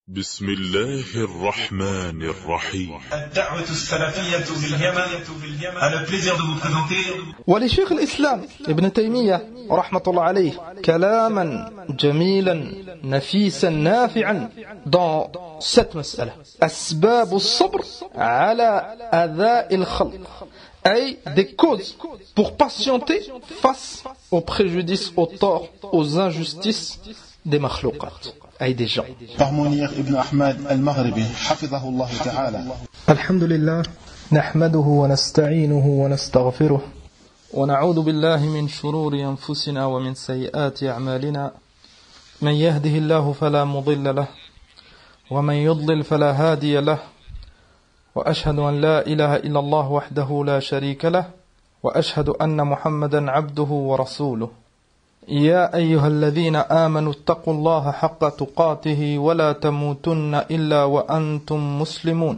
بسم الله الرحمن الرحيم. الدعوة السلفية باليمن a le plaisir de vous présenter ولشيخ الإسلام ابن تيمية رحمة الله عليه كلاما جميلا نفيسا نافعا dans cette مسألة أسباب الصبر على أذى الخلق أي des causes pour patienter face aux préjudices, aux torts, aux injustices des makhlouqat أي des gens. Par Mounir ibn Ahmad al-Maghribi حفظه الله تعالى. الحمد لله نحمده ونستعينه ونستغفره ونعوذ بالله من شرور أنفسنا ومن سيئات أعمالنا من يهده الله فلا مضل له ومن يضلل فلا هادي له وأشهد أن لا إله إلا الله وحده لا شريك له وأشهد أن محمدا عبده ورسوله يا أيها الذين آمنوا اتقوا الله حق تقاته ولا تموتن إلا وأنتم مسلمون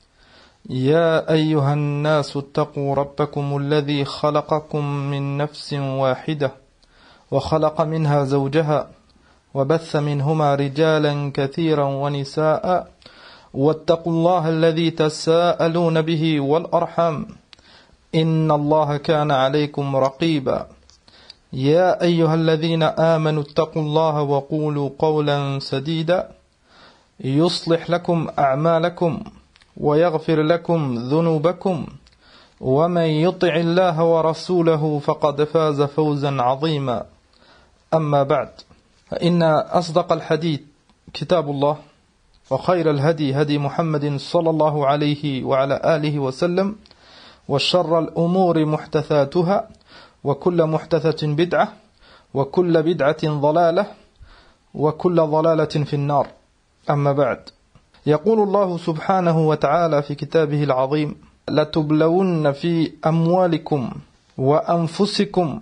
يا أيها الناس اتقوا ربكم الذي خلقكم من نفس واحدة وخلق منها زوجها وبث منهما رجالا كثيرا ونساء واتقوا الله الذي تساءلون به والأرحام إن الله كان عليكم رقيبا يا أيها الذين آمنوا اتقوا الله وقولوا قولا سديدا يصلح لكم أعمالكم ويغفر لكم ذنوبكم ومن يطع الله ورسوله فقد فاز فوزا عظيما أما بعد فإن أصدق الحديث كتاب الله وخير الهدي هدي محمد صلى الله عليه وعلى آله وسلم وشر الأمور محدثاتها وكل محدثة بدعة وكل بدعة ضلالة وكل ضلالة في النار أما بعد يقول الله سبحانه وتعالى في كتابه العظيم لتبلون في أموالكم وأنفسكم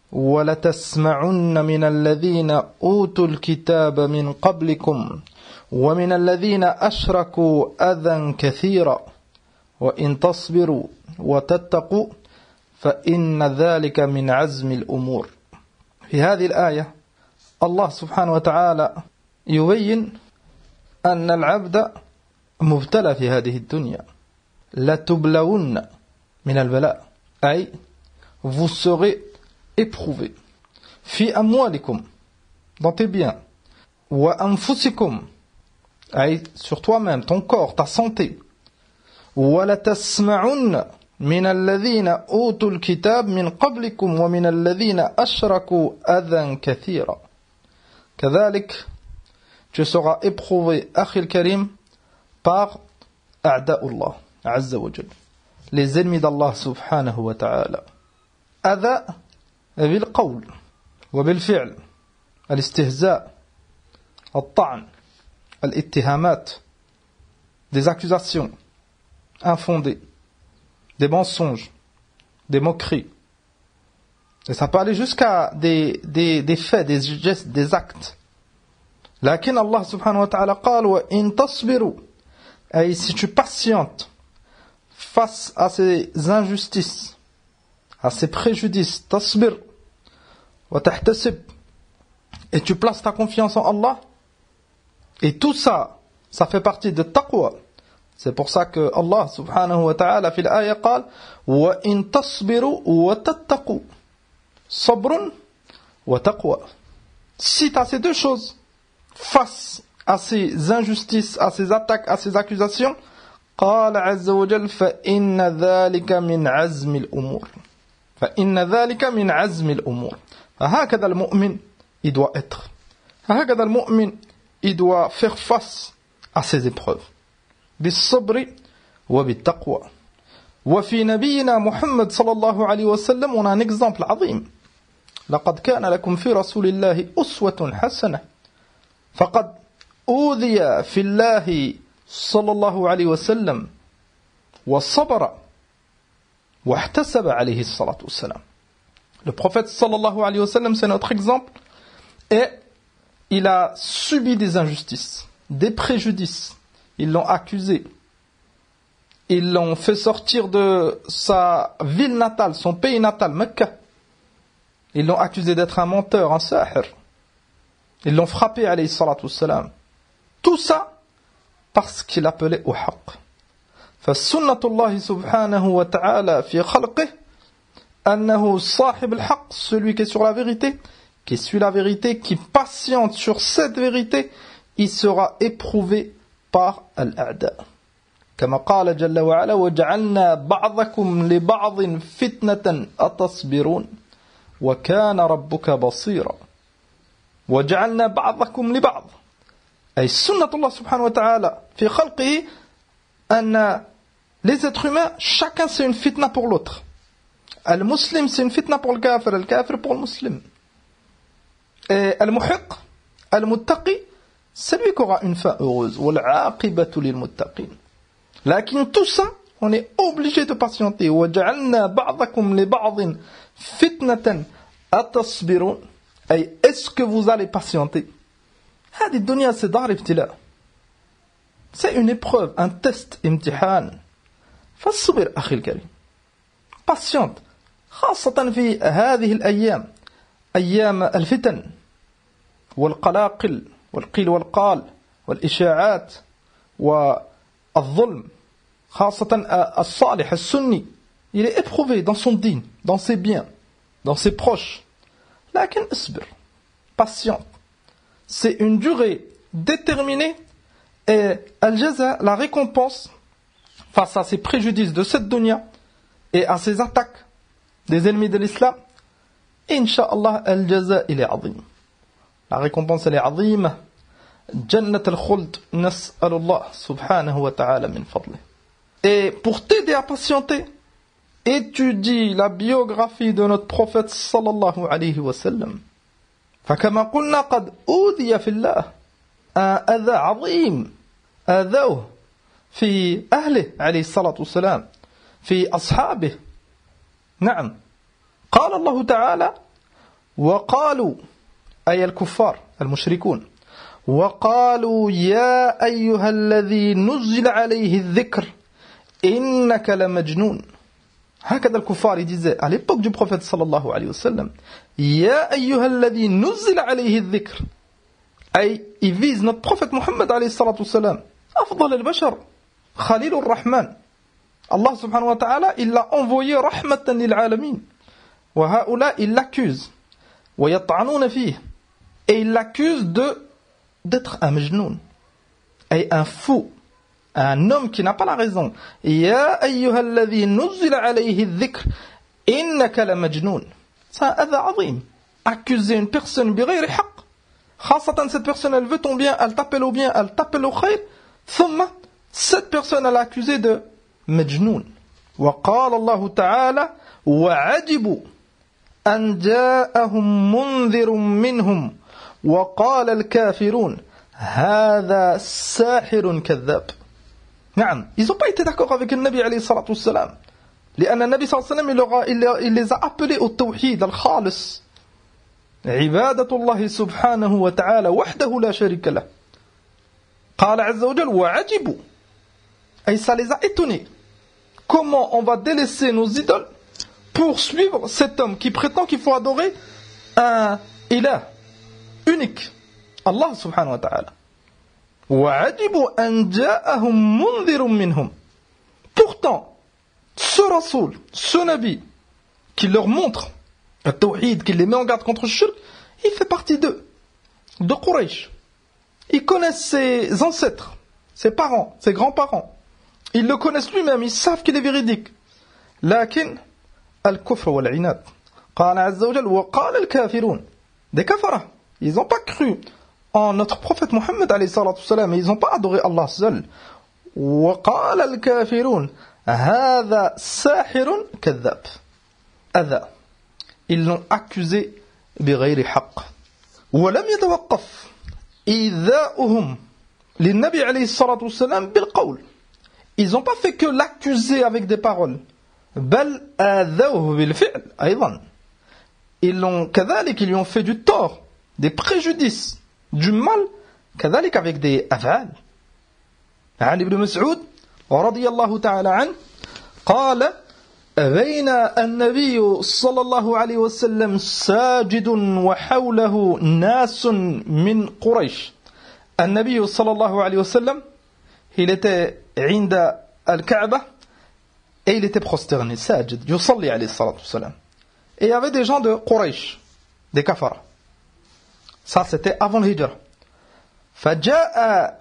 ولتسمعن من الذين أوتوا الكتاب من قبلكم ومن الذين أشركوا أذى كثيرا وإن تصبروا وتتقوا فإن ذلك من عزم الأمور. في هذه الآية الله سبحانه وتعالى يبين أن العبد مبتلى في هذه الدنيا. لتبلون من البلاء أي vous serez éprouvé في أموالكم dans tes biens وأنفسكم أي sur toi-même, ton corps, ta santé ولتسمعن من الذين أوتوا الكتاب من قبلكم ومن الذين أشركوا أذى كثيرا. كذلك tu seras éprouvé أخي الكريم par أعداء الله عز وجل, les ennemis d'Allah سبحانه وتعالى. أذى بالقول وبالفعل, الاستهزاء, الطعن, الاتهامات, des accusations infondées, des mensonges, des moqueries. Et ça peut aller jusqu'à des faits, des gestes, des actes. Lakin Allah subhanahu wa ta'ala قال وإن تصبروا, et si tu patientes face à ces injustices, à ces préjudices, تصبر وتحتسب, et tu places ta confiance en Allah, et tout ça, ça fait partie de taqwa. C'est pour ça que Allah subhanahu wa ta'ala في الآية قال وإن تصبروا وتتقوا صبر وتقوى. Si tu as ces deux choses face à ces injustices, à ces attaques, à ces accusations, قال عز وجل فإن ذلك من عزم الأمور. فإن ذلك من عزم الأمور. هكذا المؤمن il doit être. هكذا المؤمن il doit faire face à ces épreuves. بالصبر وبالتقوى. وفي نبينا محمد صلى الله عليه وسلم on a un exemple عظيم. لقد كان لكم في رسول الله أسوة حسنة. فقد أوذي في الله صلى الله عليه وسلم وصبر واحتسب عليه الصلاة والسلام. Le prophète صلى الله عليه وسلم c'est notre exemple, et il a subi des injustices, des préjudices. Ils l'ont accusé. Ils l'ont fait sortir de sa ville natale, son pays natal, Mecca. Ils l'ont accusé d'être un menteur, un sahir. Ils l'ont frappé, alayhi salatu wassalam. Tout ça parce qu'il appelait au haqq. فالسنة الله سبحانه وتعالى في خلقه أنه صاحب الحق, celui qui est sur la vérité, qui suit la vérité, qui patiente sur cette vérité, il sera éprouvé par الأعداء. كما قال جل وعلا وجعلنا بعضكم لبعض فتنة أتصبرون وكان ربك بصيرا. وجعلنا بعضكم لبعض أي سنة الله سبحانه وتعالى في خلقه أن les êtres humains, chacun c'est une fitna pour l'autre. Al-Muslim c'est une fitna pour le kafir, al-kafir pour le muslim. Et al-Muhiq, al-Muttaqi, c'est lui qui aura une fin heureuse. Wal-aqibatu lil-muttaqin. Lakin tout ça, on est obligé de patienter. وَجَعَلْنَا بَعْضَكُمْ لِبَعْضٍ فِتْنَةً أَتَصْبِرُونَ. أي, est-ce que vous allez patienter? هذه الدنيا c'est دار ابتلاء. C'est une épreuve, un test, امتحان. فالصبر أخي الكريم. Patiente. خاصة في هذه الأيام. أيام الفتن والقلاقل والقيل والقال والإشاعات والظلم. خاصة الصالح السني. Il est éprouvé dans son dîn, dans ses biens, dans ses proches. لكن اصبر. Patiente. C'est une durée déterminée. Et al-jaza, la récompense face à ces préjudices de cette dunya et à ces attaques des ennemis de l'islam, Inch'Allah, al-jaza, il est azim. La récompense, elle est azim. Jannat al-khuld, nas'alullah subhanahu wa ta'ala min fadlih. Et pour t'aider à patienter, étudie la biographie de notre prophète sallallahu alayhi wa sallam. فكما قلنا قد أوذي في الله أذى عظيم آذوه في أهله عليه الصلاة والسلام في أصحابه. نعم. قال الله تعالى وقالوا أي الكفار المشركون وقالوا يا أيها الذي نزل عليه الذكر إنك لمجنون. هكذا الكفار disaient à l'époque du prophète sallallahu alayhi wa sallam يا أيها الذي نزل عليه الذكر. أي ils visent notre prophète Muhammad alayhi salatu wassalam, أفضل البشر, خليل الرحمن. Allah subhanahu wa ta'ala, il l'a envoyé rahmatan lil alamin. وهؤلاء ils l'accusent ويطعنون فيه, et ils l'accusent d'être un majnoun, et un fou, un homme qui n'a pas la raison. يا أيها الذي نزل عليه الذكر إنك لمجنون. C'est un adha azim. Accuser une personne بغير حق, خاصة cette personne elle veut ton bien, elle t'appelle au bien, elle t'appelle au khayr, ثم cette personne elle est accusée de مجنون. وقال الله تعالى وعجبوا أن جاءهم منذر منهم وقال الكافرون هذا ساحر كذاب. نعم, ils n'ont pas été d'accord avec le Nabi alayhi salatu wassalam. لأن النبي صلى الله عليه وسلم il les a appelés au tawhid al-khalis, عبادة الله سبحانه وتعالى وحده لا شريك له. قال عز وجل وعجبوا, et ça les a étonnés. Comment on va délaisser nos idoles pour suivre cet homme qui prétend qu'il faut adorer un ilah unique, Allah subhanahu wa ta'ala. وعجبوا أن جاءهم منذر منهم. Pourtant, ce Rasoul, ce Nabi, qui leur montre le tawhid, qui les met en garde contre le shirk, il fait partie d'eux, de Quraysh. Ils connaissent ses ancêtres, ses parents, ses grands-parents. Ils le connaissent lui-même, ils savent qu'il est véridique. لكن الكفر والعناد. قال عز وجل وقال الكافرون. Des kafaras, ils n'ont pas cru en notre prophète Muhammad alayhi salatu wassalam, et ils n'ont pas adoré Allah seul. وقال الكافرون هذا ساحر كذاب. أذى. Ils l'ont accusé بغير حق. ولم يتوقف إيذاؤهم للنبي عليه الصلاة والسلام بالقول. Ils n'ont pas fait que l'accuser avec des paroles. بل آذوه بالفعل أيضا. Ils lui ont fait du tort, des préjudices, du mal, كذلك avec des أفعال. عن ابن مسعود رضي الله تعالى عنه قال بين النبي صلى الله عليه وسلم ساجد وحوله ناس من قريش. النبي صلى الله عليه وسلم, il était inda al-Kaaba et il était prosterné, sajid, yusalli alayhi salatu salam. Et il y avait des gens de Quraysh, des kafara. Ça c'était avant le hijra. فجاء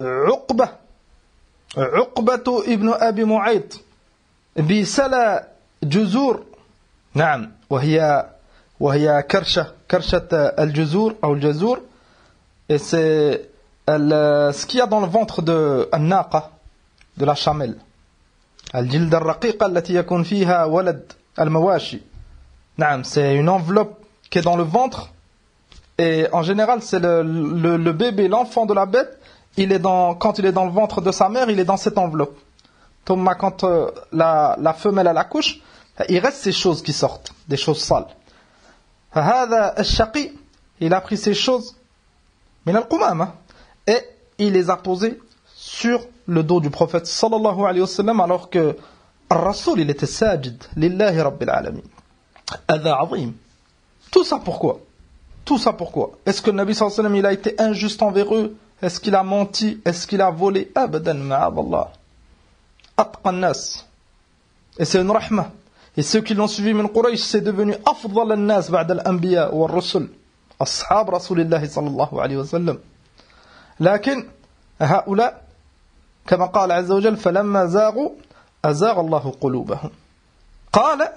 عقبة ابن أبي معيط بسلى جزور نعم وهي كرشة الجزور أو الجزور et c'est ce qu'il y a dans le ventre de الناقة de la chamelle الجلد الرقيقة التي يكون فيها ولد المواشي نعم c'est une enveloppe qui est dans le ventre et en général c'est le bébé, l'enfant de la bête, quand il est dans le ventre de sa mère, il est dans cette enveloppe. Thomas, quand la femelle elle accouche, il reste ces choses qui sortent, des choses sales. هذا الشقي, il a pris ces choses من القمامة et il les a posées sur le dos du prophète sallallahu alayhi wa sallam alors que الرسول il était sajid lillahi rabbil alamin. هذا عظيم. Tout ça pourquoi? Tout ça pourquoi? Est-ce que le Nabi sallallahu alayhi wa sallam il a été injuste envers eux? Est-ce qu'il a menti? Est-ce qu'il a volé? Abadan ma'adallah. Atqa nas. Et c'est une rahma. Et ceux qui l'ont suivi min Quraysh, c'est devenu afdal an-nas ba'da al-anbiya wa ar-rusul. Ashab Rasulillah sallallahu alayhi wa sallam. لكن هؤلاء كما قال عز وجل فلما زاغوا أزاغ الله قلوبهم. قال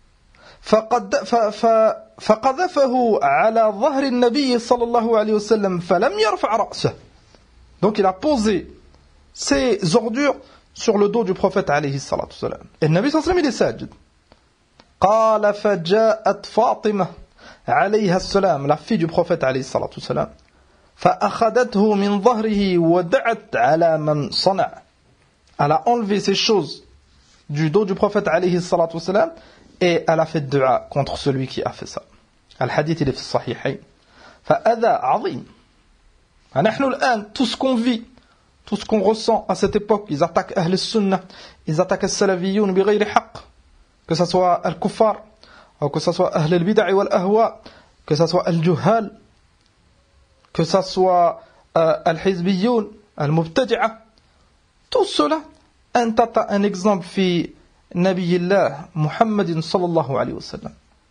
فقذفه على ظهر النبي صلى الله عليه وسلم فلم يرفع رأسه. Donc il a posé ses ordures sur le dos du prophète alayhi salatu salam. Et le Nabi sallallahu alayhi wa sallam il est sajid. قال فجاءت فاطمة عليها السلام, la fille du prophète alayhi salatu salam. فأخذته من ظهره ودعت على من صنع. Elle a enlevé ces choses du dos du prophète alayhi salatu salam et elle a fait dua contre celui qui a fait ça. Al-hadith il est في الصحيحين. فهذا عظيم. نحن الآن tout ce qu'on vit, tout ce qu'on ressent à cette époque, ils attaquent Ahl al-Sunnah, ils attaquent al-Salafiyoun بغير حق, que ce soit al-Kuffar, ou que ce soit Ahl al-Bid'a wal-Ahwa, que ce soit al-Juhal, que ce soit al-Hizbiyoun, al-Mubtadi'a, tout cela, un exemple في نبي الله محمد صلى الله عليه وسلم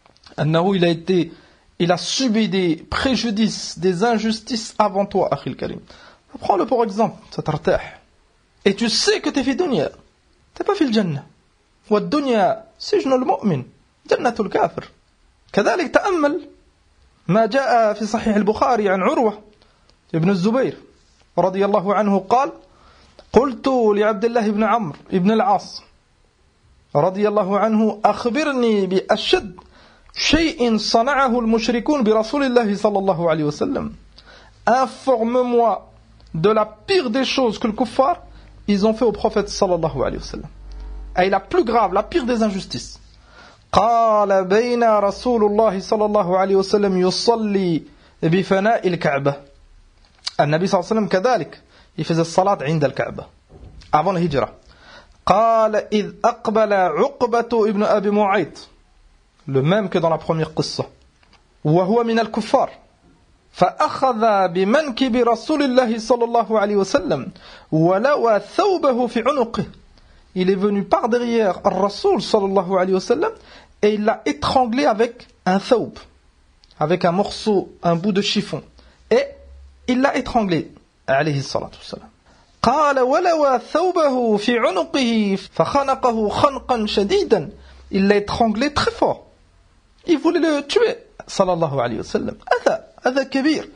أنه il a subi des préjudices, des injustices avant toi, أخي الكريم. Prends-le pour exemple, ça t'artah. Et tu sais que tu es في dunya, tu n'es pas في الجنة. والدنيا سجن المؤمن جنة الكافر. كذلك تأمل ما جاء في صحيح البخاري عن عروة ابن الزبير رضي الله عنه قال قلت لعبد الله بن عمرو ابن العاص رضي الله عنه أخبرني بأشد شيء صنعه المشركون برسول الله صلى الله عليه وسلم. Informe-moi de la pire des choses que le kuffar ils ont fait au prophète sallallahu alayhi wa sallam. Et la plus grave, la pire des injustices. قال بين رسول الله صلى الله عليه وسلم يصلي بفناء الكعبة. النبي صلى الله عليه وسلم كذلك il faisait الصلاة عند الكعبة avant la hijra. قال إذ أقبل عقبة ابن أبي معيط, le même que dans la première قصة, وهو من الكفار, فأخذ بمنكب رسول الله صلى الله عليه وسلم ولوى ثوبه في عنقه. Il est venu par derrière Rasoul sallallahu alayhi wa sallam et il l'a étranglé avec un thawb, avec un morceau, un bout de chiffon, et il l'a étranglé alayhi salatu wassalam. قال ولوى ثوبه في عنقه فخنقه خنقا شديدا. Il l'a étranglé très fort. Il voulait le tuer sallallahu alayhi wa sallam. هذا كبير.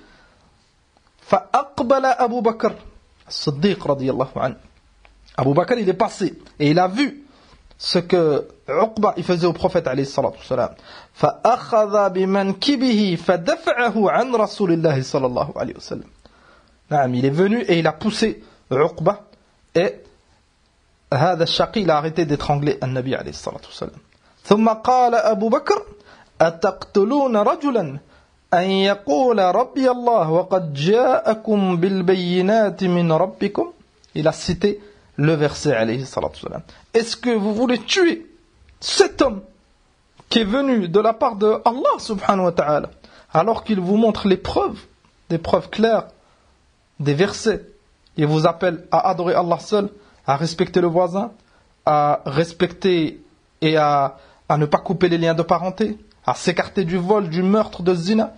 فأقبل أبو بكر الصديق رضي الله عنه. Abu Bakr il est passé et il a vu ce que Uqba il faisait au prophète alayhi salatu wassalam. فأخذ بمنكبه فدفعه عن رسول الله صلى الله عليه وسلم. نعم, il est venu et il a poussé Uqba et هذا الشقي il a arrêté d'étrangler النبي عليه الصلاة والسلام. ثم قال أبو بكر أتقتلون رجلا أن يقول ربي الله وقد جاءكم بالبينات من ربكم. Il a cité le verset alayhi salatu wassalam. Est-ce que vous voulez tuer cet homme qui est venu de la part de Allah subhanahu wa ta'ala alors qu'il vous montre les preuves, des preuves claires, des versets il vous appelle à adorer Allah seul, à respecter le voisin, à respecter et à ne pas couper les liens de parenté, à s'écarter du vol, du meurtre, de zina.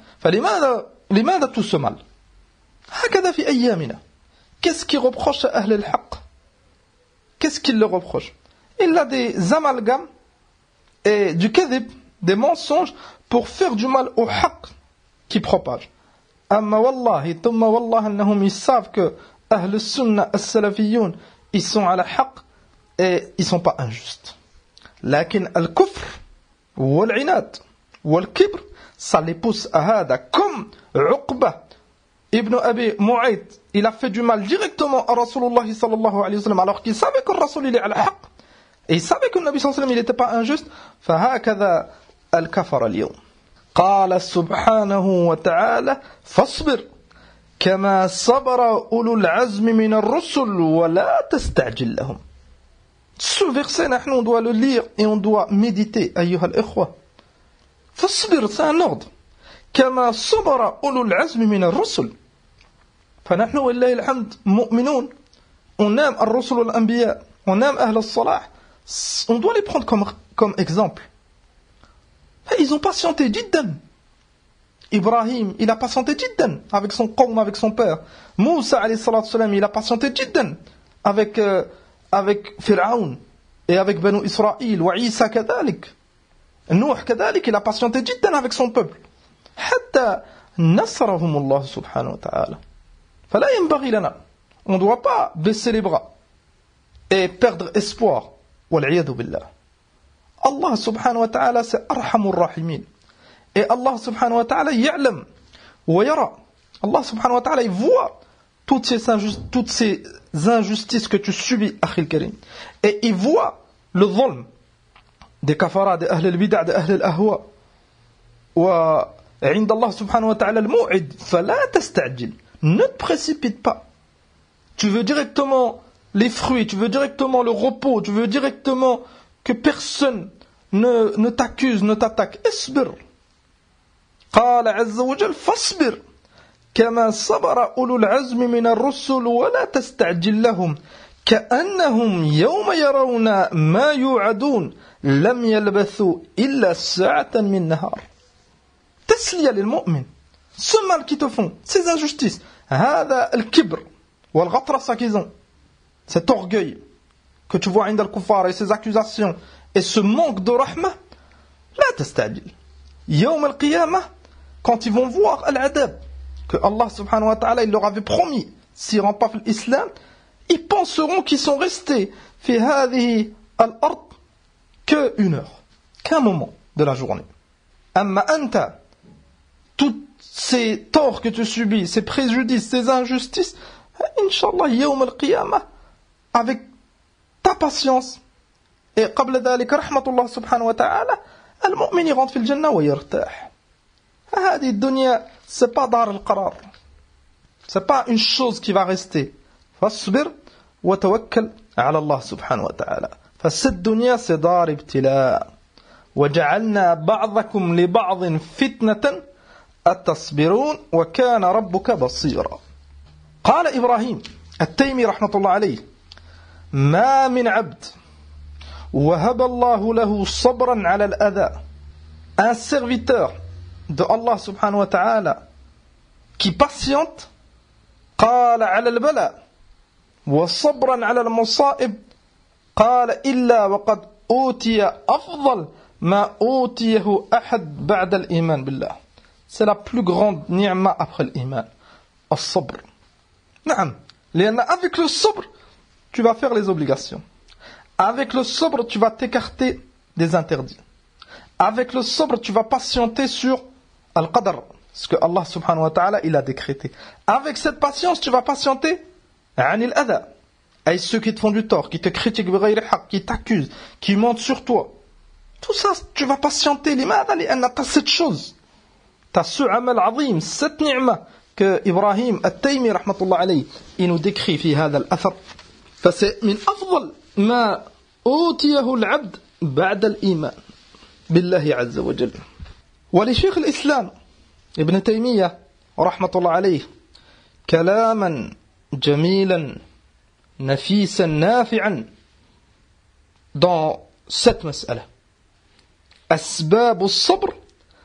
فلماذا tout ce mal? هكذا في أيامنا. Qu'est-ce qu'il reproche à Ahl al-Haqq? Qu'est-ce qu'il leur reproche? Il a des amalgames et du kadhib, des mensonges pour faire du mal au haqq qui propage. Amma wallahi, thumma wallah, annahum, ils savent que Ahl al-Sunnah, al-Salafiyoun, ils sont à la haqq et ils sont pas injustes. Lakin al-kufr, wal-inad, wal-kibr, ça les pousse à hada, comme Uqba ibn Abi Mu'ayt, il a fait du mal directement à Rasulullah sallallahu alayhi wa sallam, alors qu'il savait que le Rasul il est à la haqq, et il savait que le Nabi sallallahu alayhi wa sallam il n'était pas injuste. فهكذا الكفر اليوم. قال سبحانه وتعالى فاصبر كما صبر أولو العزم من الرسل ولا تستعجل لهم. Ce verset, on doit le lire et on doit méditer, أيها الإخوة. فاصبر, c'est un ordre. كما صبر أولو العزم من الرسل. فنحن والله الحمد مؤمنون. On aime الرسل والأنبياء. On aime أهل الصلاح. On doit les prendre comme exemple. Ils ont patienté jiddan. Ibrahim, il a patienté jiddan avec son qawm, avec son père. Moussa alayhi salatu salam, il a patienté jiddan avec Pharaon et avec Banu Israël. Wa Isa kadalik. Nuh kadalik, il a patienté jiddan avec son peuple. Hatta nasrahum Allah subhanahu wa ta'ala. Fala yanbaghi lana. On ne doit pas baisser les bras et perdre espoir. Wal'iyadu billah. Allah subhanahu wa ta'ala c'est arhamur rahimin. Et Allah subhanahu wa ta'ala ya'lam wa yara. Allah subhanahu wa ta'ala il voit toutes ces injustices que tu subis, akhil karim. Et il voit le zulm des kafaras, des ahl al-bid'a, des ahl al-ahwa. Wa 'inda Allah subhanahu wa ta'ala al-mu'id, fala tasta'jil. Ne te précipite pas. Tu veux directement les fruits, tu veux directement le repos, tu veux directement que personne ne t'accuse, ne t'attaque. Isbir. قال عز وجل فاصبر كما صبر أولو العزم من الرسل ولا تستعجل لهم كأنهم يوم يرون ما يوعدون لم يلبثوا إلا ساعة من نهار. تسلية للمؤمن. Ce mal qu'ils te font, ces injustices, هذا الكبر والغطرسة qu'ils ont, cet orgueil que tu vois عند الكفار et ces accusations et ce manque de rahma, لا تستعجل. يوم القيامة, quand ils vont voir al-adab que Allah subhanahu wa ta'ala il leur avait promis s'ils rentrent pas dans l'islam, ils penseront qu'ils sont restés في هذه الأرض que une heure, qu'un moment de la journée. أما أنت, tous ces torts que tu subis, ces préjudices, ces injustices, Inch'Allah, يوم القيامة, avec ta patience, et قبل ذلك رحمة الله سبحانه وتعالى, المؤمن يrentre في الجنة ويرتاح. هذه الدنيا, c'est pas دار القرار. C'est pas une chose qui va rester. فاصبر وتوكل على الله سبحانه وتعالى. فالدنيا الدنيا c'est دار ابتلاء. وجعلنا بعضكم لبعض فتنة أتصبرون وكان ربك بصيرا. قال إبراهيم التيمي رحمة الله عليه: ما من عبد وهب الله له صبرا على الأذى. Un serviteur de Allah subhanahu wa ta'ala qui patiente, قال على البلاء وصبرا على المصائب, قال إلا وقد أوتي أفضل ما أوتيه أحد بعد الإيمان بالله. C'est la plus grande ni'ma après l'iman, الصبر. نعم, لأن avec le sabr, tu vas faire les obligations. Avec le sabr, tu vas t'écarter des interdits. Avec le sabr, tu vas patienter sur al-qadr, ce que Allah subhanahu wa ta'ala il a décrété. Avec cette patience, tu vas patienter anil adha, et ceux qui te font du tort, qui te critiquent, qui t'accusent, qui mentent sur toi. Tout ça, tu vas patienter. لماذا؟ لأن t'as cette chose, t'as ce amal azim, cette ni'ma que Ibrahim al-Taymi rahmatullah alayhi il nous décrit في هذا الأثر. فسي من أفضل ما أوتيه العبد بعد الإيمان بالله عز وجل. ولشيخ الإسلام ابن تيمية رحمة الله عليه كلاما جميلا نفيسا نافعا dans cette مسألة. أسباب الصبر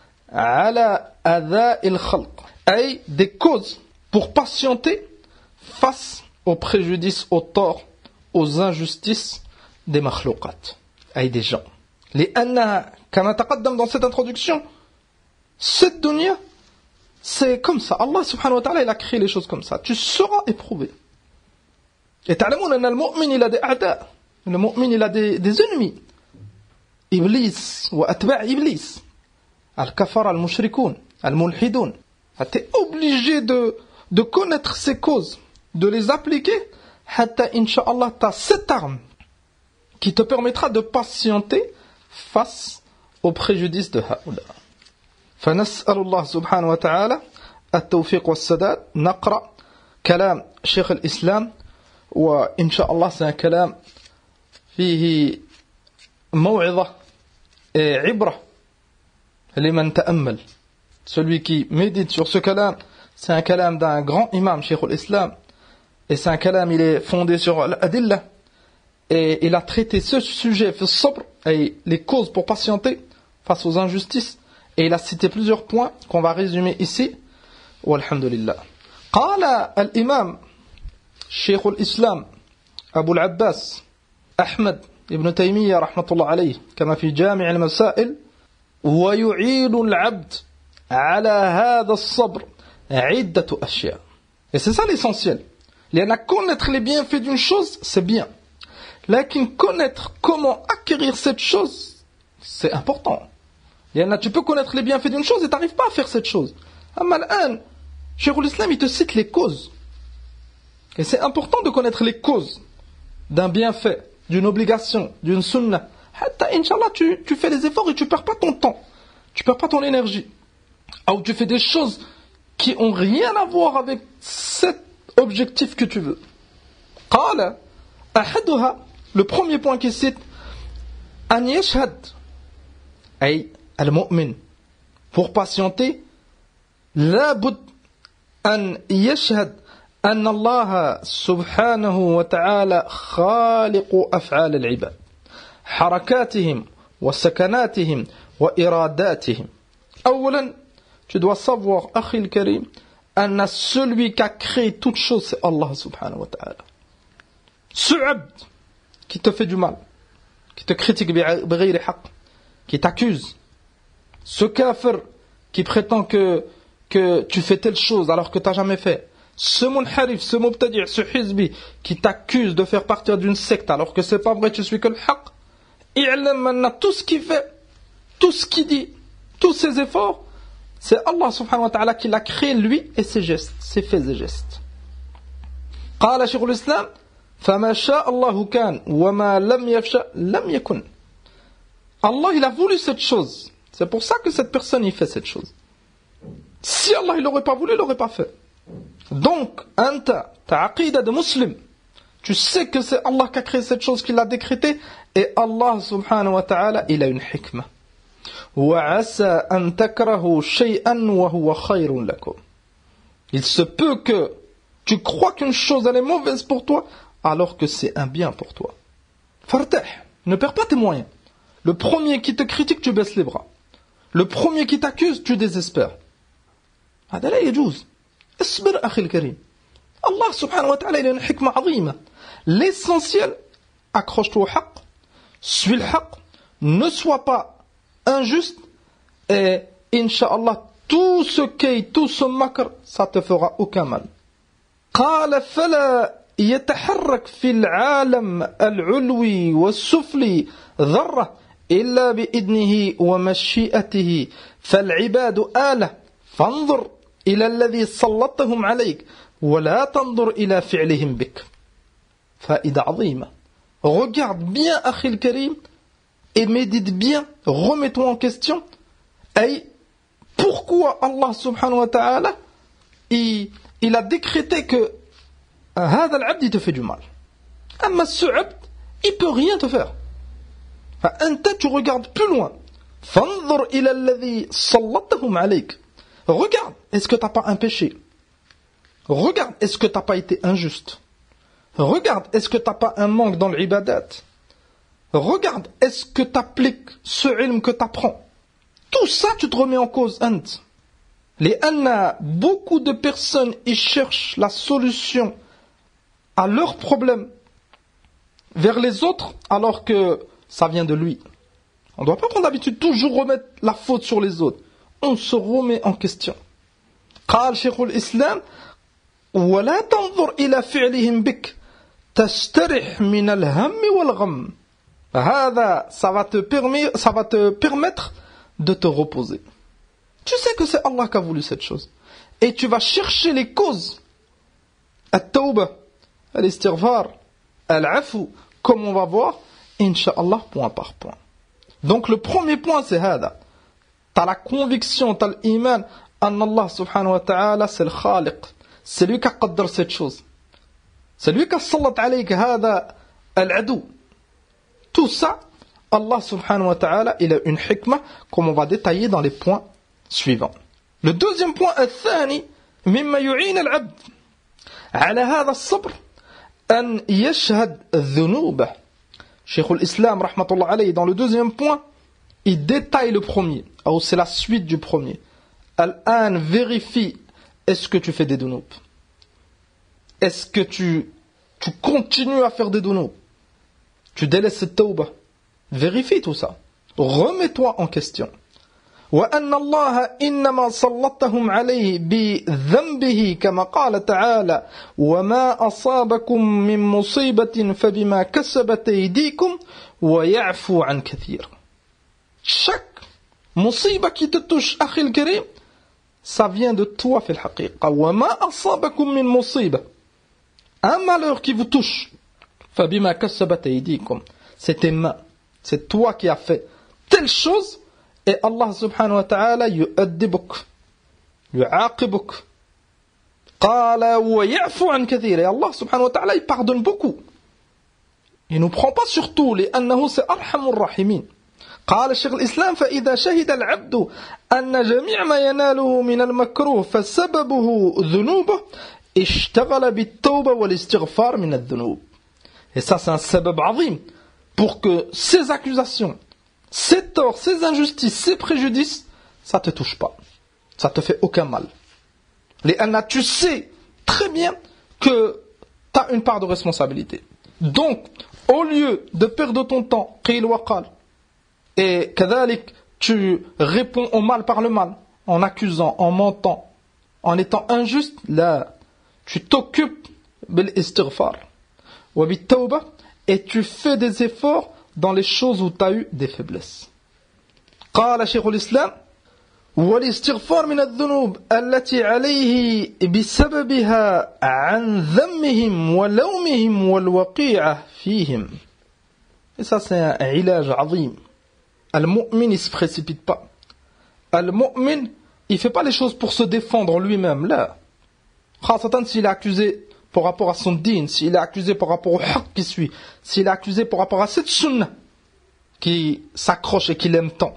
على أذى الخلق, أي des causes pour patienter face aux préjudices, aux torts, aux injustices des makhlouqat, أي des gens. لأنها كما تقدم dans cette introduction, cette dunya, c'est comme ça. Allah subhanahu wa ta'ala, il a créé les choses comme ça. Tu seras éprouvé. Et تعلمون أن المؤمن il a des أعداء. Le mu'min il a des ennemis. Iblis wa atba' Iblis. Al-kafara, al-mushrikoun, al-mulhidoun. Tu es obligé de connaître ces causes, de les appliquer. Hatta incha'Allah, tu as cette arme qui te permettra de patienter face aux préjudices de haoula. فنسأل الله سبحانه وتعالى التوفيق والسداد. نقرأ كلام شيخ الإسلام, وإن شاء الله c'est un كلام فيه موعظة عبرة لمن تأمل. Celui qui médite sur ce kalam, c'est un kalam d'un grand imam, Cheikh al-Islam, et c'est un kalam, il est fondé sur l'adillah, et il a traité ce sujet, fi sabr, et les causes pour patienter face aux injustices, et il a cité plusieurs points qu'on va résumer ici. Walhamdulillah. قال الإمام شيخ الإسلام أبو العباس أحمد ابن تيمية رحمة الله عليه كما في جامع المسائل, ويعين العبد على هذا الصبر عدة أشياء. Et c'est ça l'essentiel. لأن connaître les bienfaits d'une chose, c'est bien. لكن connaître comment acquérir cette chose, c'est important. لأن tu peux connaître les bienfaits d'une chose et tu n'arrives pas à faire cette chose. أما الآن Cheikh l'Islam, il te cite les causes. Et c'est important de connaître les causes d'un bienfait, d'une obligation, d'une sunnah. Hatta, Inch'Allah, tu fais des efforts et tu ne perds pas ton temps. Tu ne perds pas ton énergie. Ou tu fais des choses qui n'ont rien à voir avec cet objectif que tu veux. قال أحدها, le premier point qu'il cite, أن يشهد, أي المؤمن, pour patienter, لابد أن يشهد أن الله سبحانه وتعالى خالق أفعال العباد, حركاتهم وسكناتهم وإراداتهم. أولا, tu dois savoir, أخي الكريم, أن celui qui a créé toute chose, c'est Allah subhanahu wa ta'ala. Ce abd qui te fait du mal, qui te critique بغير حق, qui t'accuse, ce kafir qui prétend que tu fais telle chose alors que tu n'as jamais fait, ce munharif, ce mubtadi', ce hizbi qui t'accuse de faire partir d'une secte alors que c'est pas vrai, tu suis que le haq, i'lam anna tout ce qu'il fait, tout ce qu'il dit, tous ses efforts, c'est Allah subhanahu wa ta'ala qui l'a créé lui et ses gestes, ses faits et gestes. قال شيخ الإسلام فما شاء الله كان وما لم يشاء لم يكن. Allah il a voulu cette chose, c'est pour ça que cette personne il fait cette chose. Si Allah il l'aurait pas voulu, il l'aurait pas fait. Donc, anta, ta aqida de musulman, tu sais que c'est Allah qui a créé cette chose, qui l'a décrétée, et Allah subhanahu wa ta'ala, il a une hikmah. وَعَسَى أَن تَكْرَهُ شَيْئًا وَهُوَ خَيْرٌ لَكُمْ. Il se peut que tu crois qu'une chose elle est mauvaise pour toi, alors que c'est un bien pour toi. Fartah, ne perds pas tes moyens. Le premier qui te critique, tu baisses les bras. Le premier qui t'accuse, tu désespères. هذا لا يجوز. اصبر أخي الكريم. Allah subhanahu wa ta'ala il a une hikmah عظيمة. L'essentiel, accroche-toi au haqq, suis le haqq, ne sois pas injuste, et incha'Allah, tout ce kay, tout ce makr, ça te fera aucun mal. قال فلا يتحرك في العالم العلوي والسفلي ذرة إلا بإذنه ومشيئته فالعباد آلة فانظر إلى الذي سلطهم عليك ولا تنظر إلى فعلهم بك. فائدة عظيمة. Regarde bien أخي الكريم et médite bien, remets-toi en question. Et pourquoi Allah subhanahu wa ta'ala il a décrété que هذا العبد il te fait du mal. أما ce abd, il peut rien te faire. فأنت tu regardes plus loin. فانظر إلى الذي سلطهم عليك. Regarde, est-ce que tu n'as pas un péché? Regarde, est-ce que tu n'as pas été injuste? Regarde, est-ce que tu n'as pas un manque dans l'ibadat? Regarde, est-ce que tu appliques ce ilm que tu apprends? Tout ça, tu te remets en cause, ant. Beaucoup de personnes, ils cherchent la solution à leurs problèmes vers les autres, alors que ça vient de lui. On ne doit pas prendre l'habitude de toujours remettre la faute sur les autres. On se remet en question. قال شيخ الإسلام ولا تنظر إلى فعلهم بك تسترح من الهم والغم. Ça va te permettre de te reposer. Tu sais que c'est Allah qui a voulu cette chose. Et tu vas chercher les causes. At-tawbah, al-istighfar, al-afu, comme on va voir, Inch'Allah, point par point. Donc le premier point c'est hada. T'as la conviction, t'as l'iman, an Allah subhanahu wa ta'ala c'est le khaliq. C'est lui qui a qaddar cette chose. C'est lui qui a sallat alayk hada al-adou. Tout ça, Allah subhanahu wa ta'ala, il a une hikmah, comme on va détailler dans les points suivants. Le deuxième point, الثاني مما يعين العبد على هذا الصبر أن يشهد ذنوبه. Cheikh al-Islam, rahmatullah alayhi, dans le deuxième point, il détaille le premier. Alors c'est la suite du premier. Al-an, vérifie, est-ce que tu fais des dunub? Est-ce que tu continues à faire des dunub? Tu délaisses cette tawbah? Vérifie tout ça. Remets-toi en question. وأن الله إنما سلطهم عليه بذنبه كما قال تعالى وما أصابكم من مصيبة فبما كسبت أيديكم ويعفو عن كثير. Chaque مصيبة qui te touche أخي الكريم ça vient de toi في الحقيقة. وما أصابكم من مصيبة, un malheur qui vous touche فبما كسبت أيديكم, c'est tes mains, c'est toi qui as fait telle chose. Et Allah subhanahu wa ta'ala yu'addibuk, yu'aqibuk. Qala wa ya'fu an kathir. Et Allah subhanahu wa ta'ala, il pardonne beaucoup. Il ne prend pas sur tout, لأنه c'est أرحم الراحمين. قال الشيخ الإسلام فإذا شهد العبد أن جميع ما يناله من المكروه فسببه ذنوبه اشتغل بالتوبة والاستغفار من الذنوب. Et ça c'est un sabab azim pour que ces accusations, ces torts, ces injustices, ces préjudices, ça ne te touche pas. Ça ne te fait aucun mal. Tu sais très bien que tu as une part de responsabilité. Donc, au lieu de perdre ton temps, qil wa qal, et kadhalik, tu réponds au mal par le mal, en accusant, en mentant, en étant injuste, là, tu t'occupes bil istighfar wa bit tawbah, et tu fais des efforts dans les choses où tu as eu des faiblesses. قال شيخ الإسلام والاستغفار من الذنوب التي عليه بسببها عن ذمهم ولومهم والوقيعة فيهم. Et ça c'est un علاج عظيم. Al-mu'min il se précipite pas. Al-mu'min il fait pas les choses pour se défendre lui-même là. خاصة s'il est accusé par rapport à son din, s'il est accusé par rapport au haqq qui suit, s'il est accusé par rapport à cette sunna qui s'accroche et qu'il aime tant.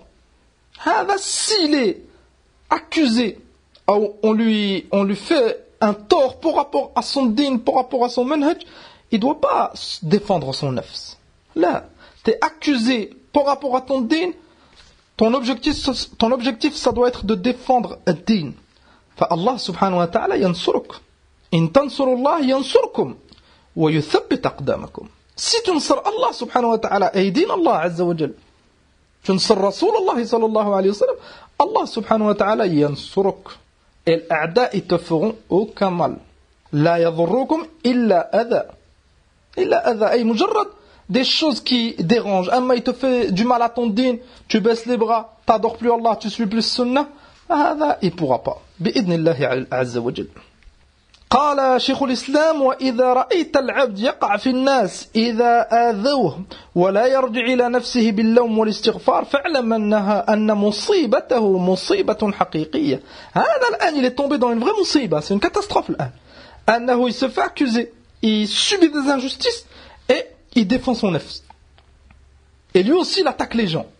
S'il est accusé, on lui fait un tort par rapport à son din, par rapport à son manhaj, il ne doit pas défendre son nafs. Là, tu es accusé par rapport à ton din, ton objectif ça doit être de défendre le din. Allah subhanahu wa ta'ala yansuruk. إن تنصروا الله ينصركم ويثبت أقدامكم. Si tu نصر Allah subhanahu wa ta'ala et دين Allah عز وجل, tu نصر رسول الله صلى الله عليه وسلم, Allah subhanahu wa ta'ala ينصرك. Et les أعداء ils te feront aucun mal. لا يضركم إلا أذى. إلا أذى أي مجرد des choses qui dérangent. أما il te fait du mal à ton din, tu baisses les bras, t'adores plus Allah, tu suis plus sunnah, هذا il pourra pas. بإذن الله عز وجل. قال شيخ الإسلام وإذا رأيت العبد يقع في الناس إذا آذوه ولا يرجع إلى نفسه باللوم والاستغفار فاعلم أن مصيبته مصيبة حقيقية. هذا الآن il est tombé dans une vraie مصيبة, c'est une catastrophe الآن. أنه il se fait accuser, il subit des injustices et il défend son nafs. Et lui aussi il attaque les gens.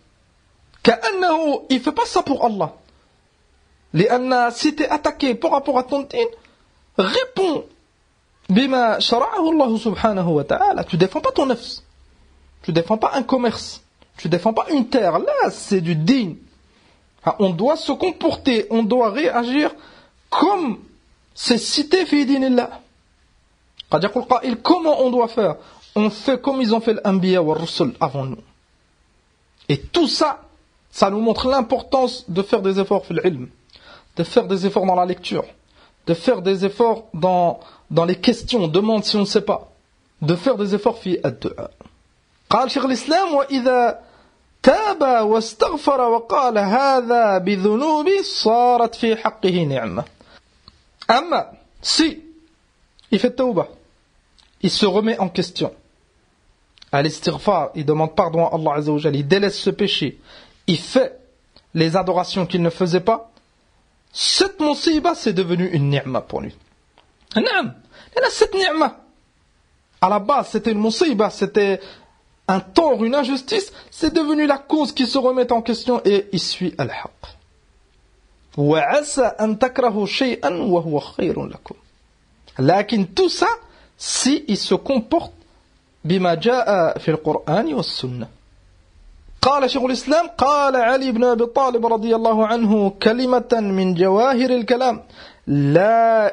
كأنه il fait pas ça pour Allah. لأن si tu es attaqué par rapport à ton din, réponds bima shara'ahu Allah subhanahu wa ta'ala. Tu défends pas ton nafs. Tu défends pas un commerce. Tu défends pas une terre. Là, c'est du din. On doit se comporter, on doit réagir comme c'est cité fi dinillah. Comment on doit faire? On fait comme ils ont fait l'anbiya wa rusul avant nous. Et tout ça, ça nous montre l'importance de faire des efforts fil ilm, de faire des efforts dans la lecture, de faire des efforts dans les questions, on demande si on ne sait pas, de faire des efforts fi ad-du'a. قال شيخ الإسلام وإذا تاب واستغفر وقال هذا بذنوبي صارت في حقه نعمة. أما si il fait tawbah, il se remet en question, al-istighfar, il demande pardon à Allah Azza wa Jalla, il délaisse ce péché, il fait les adorations qu'il ne faisait pas, cette musiba c'est devenu une ni'ma pour lui. Naam, cette ni'ma, à la base c'était une musiba, c'était un tort, une injustice, c'est devenu la cause qui se remet en question et il suit al-haq. وَعَسَى أَن تَكْرَهُ شَيْئًا وَهُوَ خَيْرٌ لَكُمْ. Lakin tout ça, si il se comporte بما جاء في القرآن والسنة. قال شيخ الإسلام قال علي بن أبي طالب رضي الله عنه كلمة من جواهر الكلام لا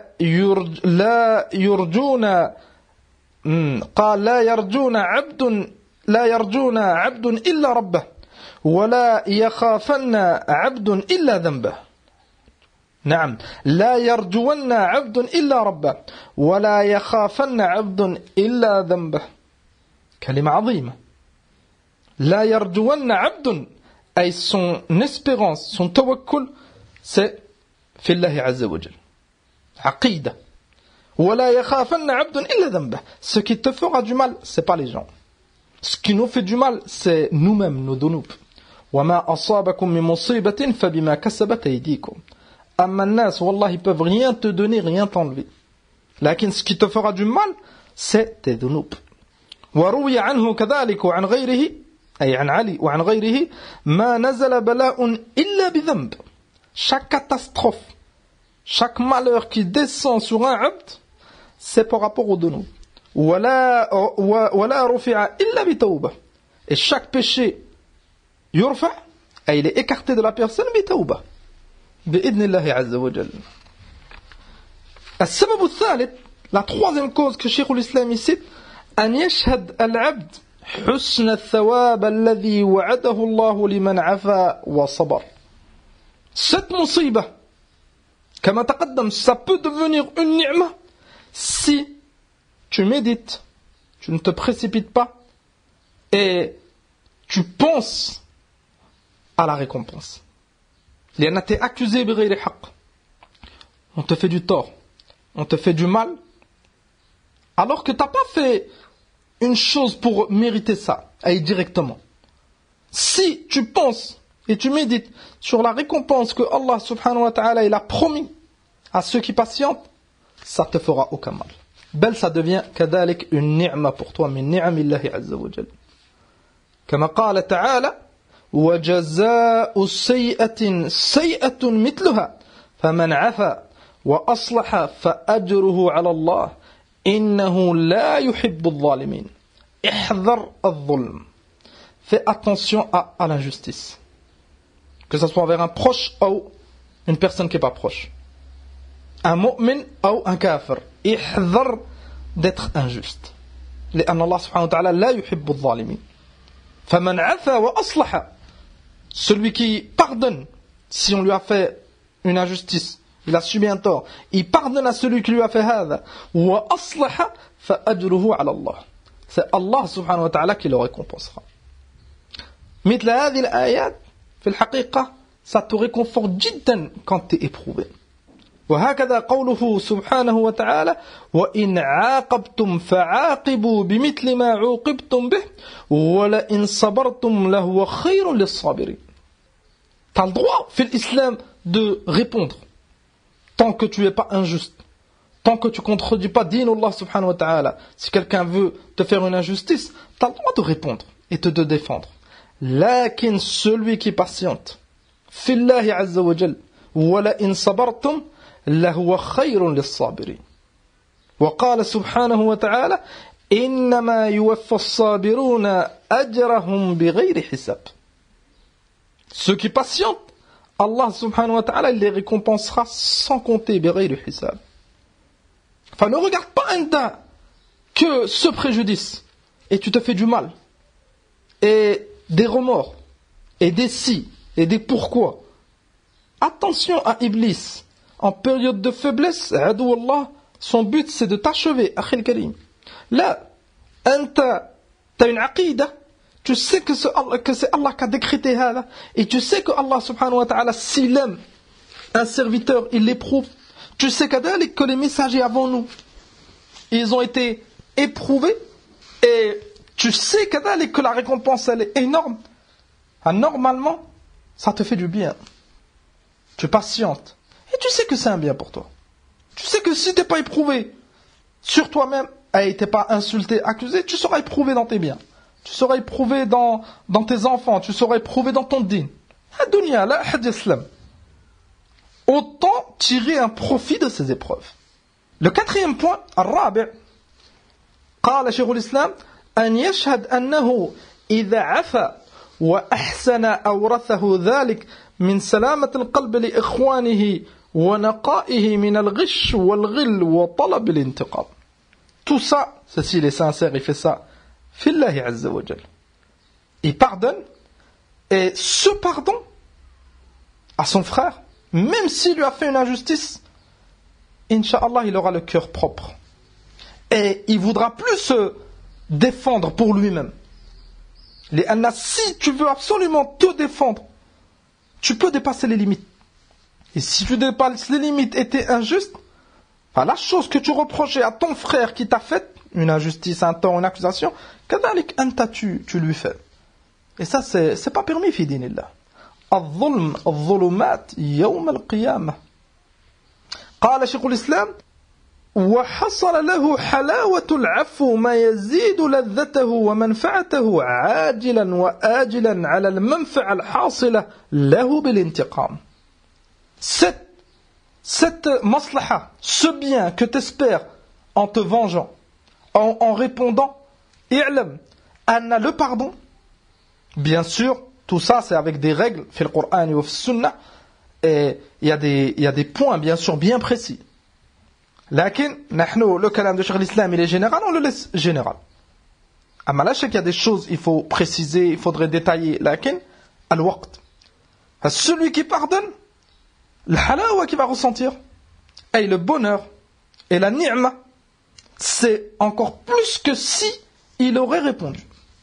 يرجون قال لا يرجون عبد إلا ربه ولا يخافن عبد إلا ذنبه. نعم لا يرجون عبد إلا ربه ولا يخافن عبد إلا ذنبه. كلمة عظيمة. لا يرجون عبد أي son espérance, son tawakkul, c'est في الله عز وجل. عقيدة. ولا يخافن عبد إلا ذنبه. Ce qui te fera du mal, c'est pas les gens. Ce qui nous fait du mal, c'est nous-mêmes, nos dunub. وما أصابكم من مصيبة فبما كسبت أيديكم. أما الناس والله ils peuvent rien te donner, rien t'enlever. لكن ce qui te fera du mal, c'est tes dunub. وروي عنه كذلك وعن غيره أي عن علي وعن غيره ما نزل بلاء إلا بذنب. Chaque catastrophe, chaque malheur qui descend sur un abd, c'est par rapport au dunub. ولا رفع إلا بتوبة. Et chaque péché يرفع, et il est écarté de la personne بتوبة بإذن الله عز وجل. السبب الثالث, la troisième cause que Cheikh l'Islam cite, أن يشهد العبد حسن الثواب الذي وعده الله لمن عفا وصبر. Cette musiba, كما تقدم, ça peut devenir une ni'ma si tu médites, tu ne te précipites pas et tu penses à la récompense. لأن t'es accusé بغير حق. On te fait du tort, on te fait du mal, alors que tu n'as pas fait une chose pour mériter ça, et directement. Si tu penses et tu médites sur la récompense que Allah subhanahu wa ta'ala il a promis à ceux qui patientent, ça te fera aucun mal. Bel, ça devient كذلك une ni'ma pour toi من نعم الله عز وجل. كما قال تعالى وجزاء السيئة سيئة مثلها فمن عفا وأصلح فأجره على الله إنه لا يحب الظالمين. احذر الظلم. Fais attention à l'injustice. Que ce soit envers un proche ou une personne qui n'est pas proche. Un mu'min ou un kafir. احذر d'être injuste. لأن الله سبحانه وتعالى لا يحب الظالمين. فمن عفا وأصلح. Celui qui pardonne si on lui a fait une injustice, il a subi un tort, il pardonne à celui qui lui a fait هذا وأصلح فأجره على الله. C'est Allah subhanahu wa ta'ala qui le récompensera. مثل هذه الآيات في الحقيقة ça te réconforte جدا quand tu es éprouvé. وهكذا قوله سبحانه وتعالى وإن عاقبتم فعاقبوا بمثل ما عوقبتم به ولئن صبرتم لهو خير للصابرين. Tu as le droit, في l'islam, de répondre tant que tu n'es pas injuste, tant que tu ne contredis pas din Allah subhanahu wa ta'ala. Si quelqu'un veut te faire une injustice, tu as le droit de répondre et de te défendre. لكن celui qui patiente في الله عز وجل ولئن صبرتم لهو خير للصابرين. وقال سبحانه وتعالى إنما يوفى الصابرون أجرهم بغير حساب. Ceux qui patientent, Allah subhanahu wa ta'ala les récompensera sans compter بغير حساب. Enfin, ne regarde pas Anta que ce préjudice et tu te fais du mal et des remords et des si et des pourquoi. Attention à Iblis. En période de faiblesse, Adou Allah, son but c'est de t'achever, Akhil Karim. Là, t'as une aqidah, tu sais que c'est Allah qui a décrété ça, et tu sais que Allah subhanahu wa ta'ala, s'il aime un serviteur, il l'éprouve. Tu sais que les messagers avant nous, ils ont été éprouvés, et tu sais que la récompense elle est énorme. Normalement, ça te fait du bien. Tu patientes. Et tu sais que c'est un bien pour toi. Tu sais que si tu n'es pas éprouvé sur toi-même, et tu n'es pas insulté, accusé, tu seras éprouvé dans tes biens. Tu seras éprouvé dans tes enfants. Tu seras éprouvé dans ton din. Dunya, la had islam. Autant tirer un profit de ces épreuves. Le quatrième point, al-rabi', قال شيخ الإسلام أن يشهد أنه إذا عفا وأحسن أورثه ذلك من سلامة القلب لإخوانه ونقائه من الغش والغل وطلب الانتقام. Tout ça, c'est s'il est sincère, il fait ça. Fillahi Azza wa Jal. Il pardonne, et ce pardon à son frère, même s'il lui a fait une injustice, Inch'Allah, il aura le cœur propre. Et il voudra plus se défendre pour lui-même. Si tu veux absolument te défendre, tu peux dépasser les limites. Et si tu dépasses les limites et tu es injuste, la chose que tu reprochais à ton frère qui t'a fait, une injustice, un tort, une accusation, tu lui fais. Et ça, c'est pas permis, fi dinillah. الظلم الظلمات يوم القيامة. قال شيخ الإسلام وحصل له حلاوة العفو ما يزيد لذته ومنفعته عاجلا وآجلا على المنفعة الحاصلة له بالانتقام. Cette maslaha, ce bien que tu espères en te vengeant, en répondant, i'lam, anna le pardon, bien sûr, tout ça c'est avec des règles, fil Qur'an et fil Sunnah, et il y a des points bien sûr bien précis. Lakin, le kalam de Cheikh l'Islam il est général, on le laisse général. Amma là, je sais qu'il y a des choses, il faut préciser, il faudrait détailler. Lakin, al-waqt. Celui qui pardonne, le halawa qu'il va ressentir, et le bonheur, et la ni'ma, c'est encore plus que si il aurait répondu.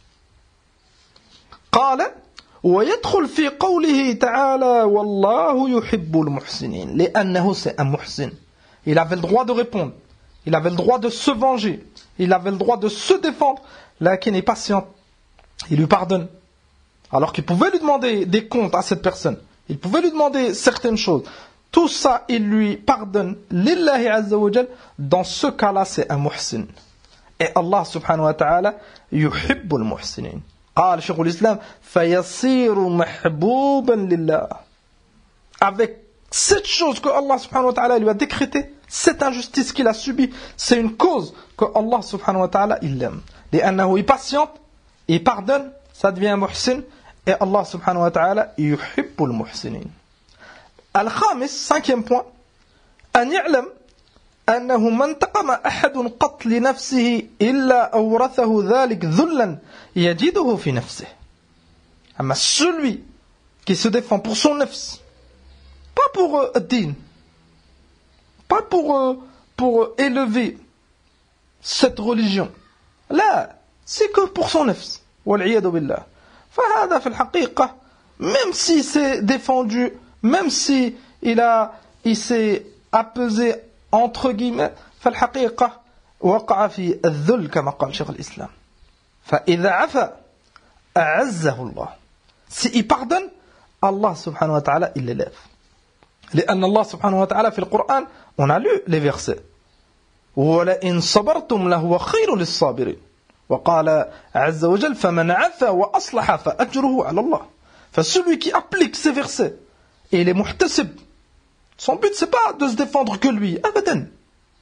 قال ويدخل في قوله تعالى والله يحب المحسنين لأنه c'est un muhsin. Il avait le droit de répondre, il avait le droit de se venger, il avait le droit de se défendre, là qui est patient, il lui pardonne. Alors qu'il pouvait lui demander des comptes à cette personne, il pouvait lui demander certaines choses. Tout ça, il lui pardonne. Lillahi Azza wa Jal, dans ce cas-là, c'est un muhsin. Et Allah subhanahu wa ta'ala, yuhibbul muhsinin. قال شيخ الإسلام فيصير محبوبا لله. Avec cette chose que Allah subhanahu wa ta'ala lui a décrétée, cette injustice qu'il a subie, c'est une cause que Allah subhanahu wa ta'ala il l'aime. لأنه il patiente, il pardonne, ça devient un muhsin, et Allah subhanahu wa ta'ala yuhibbul muhsinin. الخامس, cinquième point, أن يعلم أنه ما انتقم أحد قط لنفسه إلا أورثه ذلك ذلا يجده في نفسه. أما celui qui se défend pour son nafs, pas pour din, pas pour élever cette religion, là, c'est que pour son nafs. والعياذ بالله. فهذا في الحقيقة, même si c'est défendu, même si il s'est apaisé entre guillemets, فالحقيقة وقع في الذل كما قال شيخ الإسلام. فإذا عفا أعزه الله. S'il pardonne, Allah subhanahu wa ta'ala il l'élève. لأن الله سبحانه وتعالى في القرآن, on a lu les versets. ولئن صبرتم لهو خير للصابرين. وقال عز وجل فمن عفا وأصلح فأجره على الله. Celui qui applique ces versets et il est muhtasib, son but c'est pas de se défendre que lui, abadan.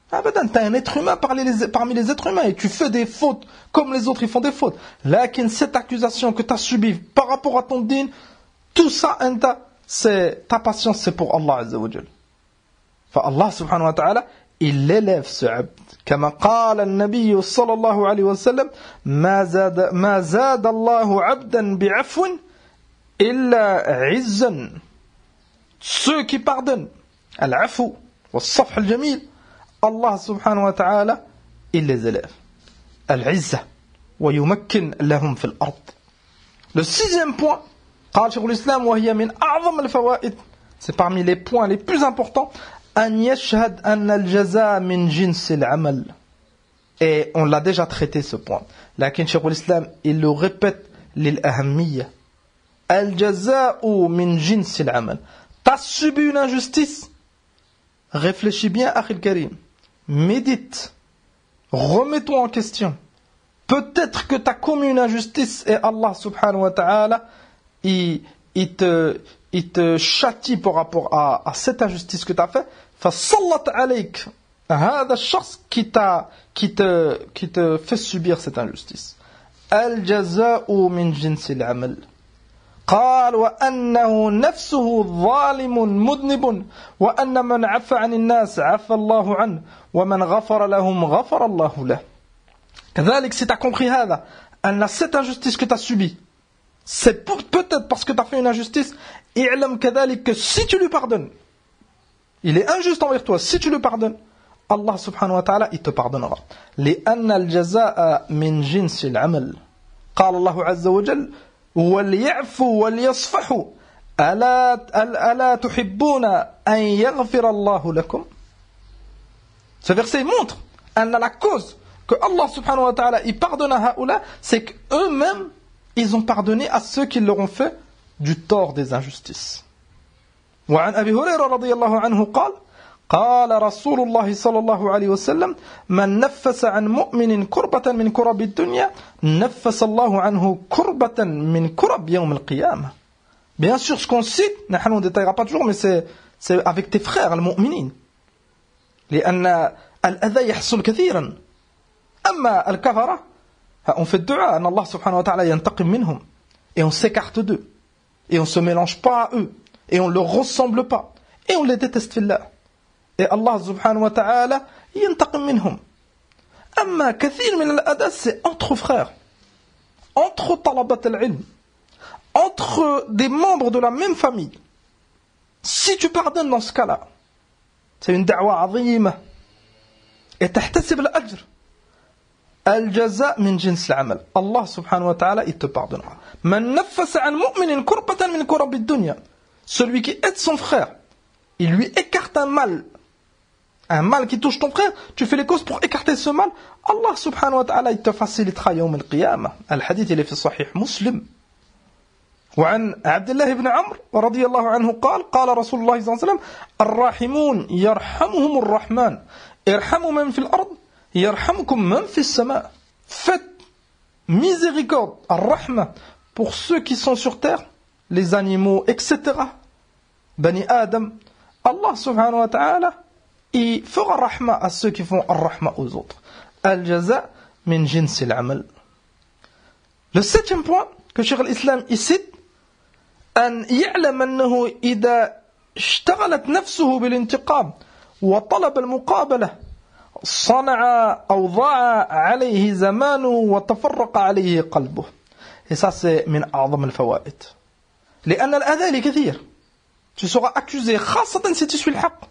T'es un être humain parmi les êtres humains et tu fais des fautes comme les autres ils font des fautes. Lakin cette accusation que tu as subie par rapport à ton din, tout ça, c'est ta patience, c'est pour Allah Azza wa Jal. Allah subhanahu wa ta'ala, il élève ce abd. كما قال النبي صلى الله عليه وسلم ما زاد الله عبدا بعفو إلا عزا. Ceux qui pardonnent, al-afu, والصفح الجميل, Allah subhanahu wa ta'ala, il les élève. Al-izza, ويمكن لهم في الأرض. Le sixième point, قال شيخ الإسلام وهي من أعظم الفوائد, c'est parmi les points les plus importants, أن يشهد أن الجزاء من جنس العمل. Et on l'a déjà traité ce point. لكن شيخ الإسلام, il le répète للأهمية. الجزاء من جنس العمل. T'as subi une injustice, réfléchis bien, Akhil Karim. Médite. Remets-toi en question. Peut-être que tu as commis une injustice et Allah subhanahu wa ta'ala, il te châtie par rapport à cette injustice que tu as fait. فَصَلَّتْ عَلَيْكَ هذا الشخص qui te fait subir cette injustice. الجزاء من جنس العمل. قال وأنه نفسه ظالم مذنب وأن من عفى عن الناس عفى الله عنه ومن غفر لهم غفر الله له. كذلك si tu as compris هذا أن cette injustice que tu as subie, c'est peut-être parce que tu as fait une injustice, اعلم كذلك que si tu lui pardonnes, il est injuste envers toi, si tu lui pardonnes, Allah subhanahu wa ta'ala, il te pardonnera. لأن الجزاء من جنس العمل. قال الله عز وجل وَلْيَعْفُوا وَلْيَصْفَحُوا أَلَا تُحِبُّونَ أَنْ يَغْفِرَ اللَّهُ لَكُمْ. Ce verset montre la cause que Allah subhanahu wa ta'ala il pardonne à Haoula, c'est qu'eux-mêmes ils ont pardonné à ceux qui leur ont fait du tort des injustices. وعن أبي هريرة رضي الله عنه قال رسول الله صلى الله عليه وسلم من نفس عن مؤمن كربة من كرب الدنيا نفس الله عنه كربة من كرب يوم القيامة. Bien sûr, ce qu'on cite, on ne détaillera pas toujours, mais c'est avec tes frères, les mu'minines. لأن الأذى يحصل كثيرا. أما الكفرة, on fait dua أن الله سبحانه وتعالى ينتقم منهم. Et on s'écarte d'eux. Et on ne se mélange pas à eux. Et on ne leur ressemble pas. Et on les déteste fillah. Et Allah subhanahu wa ta'ala ينتقم منهم. أما كثير من الأذى, c'est entre frères, entre طلبة العلم, entre des membres de la même famille. Si tu pardonnes dans ce cas-là, c'est une da'wa عظيمة. Et تحتسب الأجر. الجزاء من جنس العمل. Allah subhanahu wa ta'ala, il te pardonnera. من نفس عن مؤمن كربة من كرب الدنيا. Celui qui aide son frère, il lui écarte un mal qui touche ton frère, tu fais les causes pour écarter ce mal, Allah subhanahu wa ta'ala, il te facilitera يوم القيامة. الحديث اللي في صحيح مسلم. وعن عبد الله بن عمرو رضي الله عنه قال رسول الله صلى الله عليه وسلم الراحمون يرحمهم الرحمن ارحموا من في الأرض يرحمكم من في السماء. Faites miséricorde, الرحمة, pour ceux qui sont sur terre, les animaux, etc. Bani Adam, Allah subhanahu wa ta'ala, il fera rahma à ceux qui font rahma aux autres. Al-jaza min jins al-amal. Le septième point que Cheikh al-Islam cite, أن يعلم أنه إذا اشتغلت نفسه بالانتقام وطلب المقابلة صنع أو ضاع عليه زمانه وتفرق عليه قلبه. Et ça c'est من أعظم الفوائد. لأن الأذى كثير. Tu seras accusé خاصة si tu suis le haqq.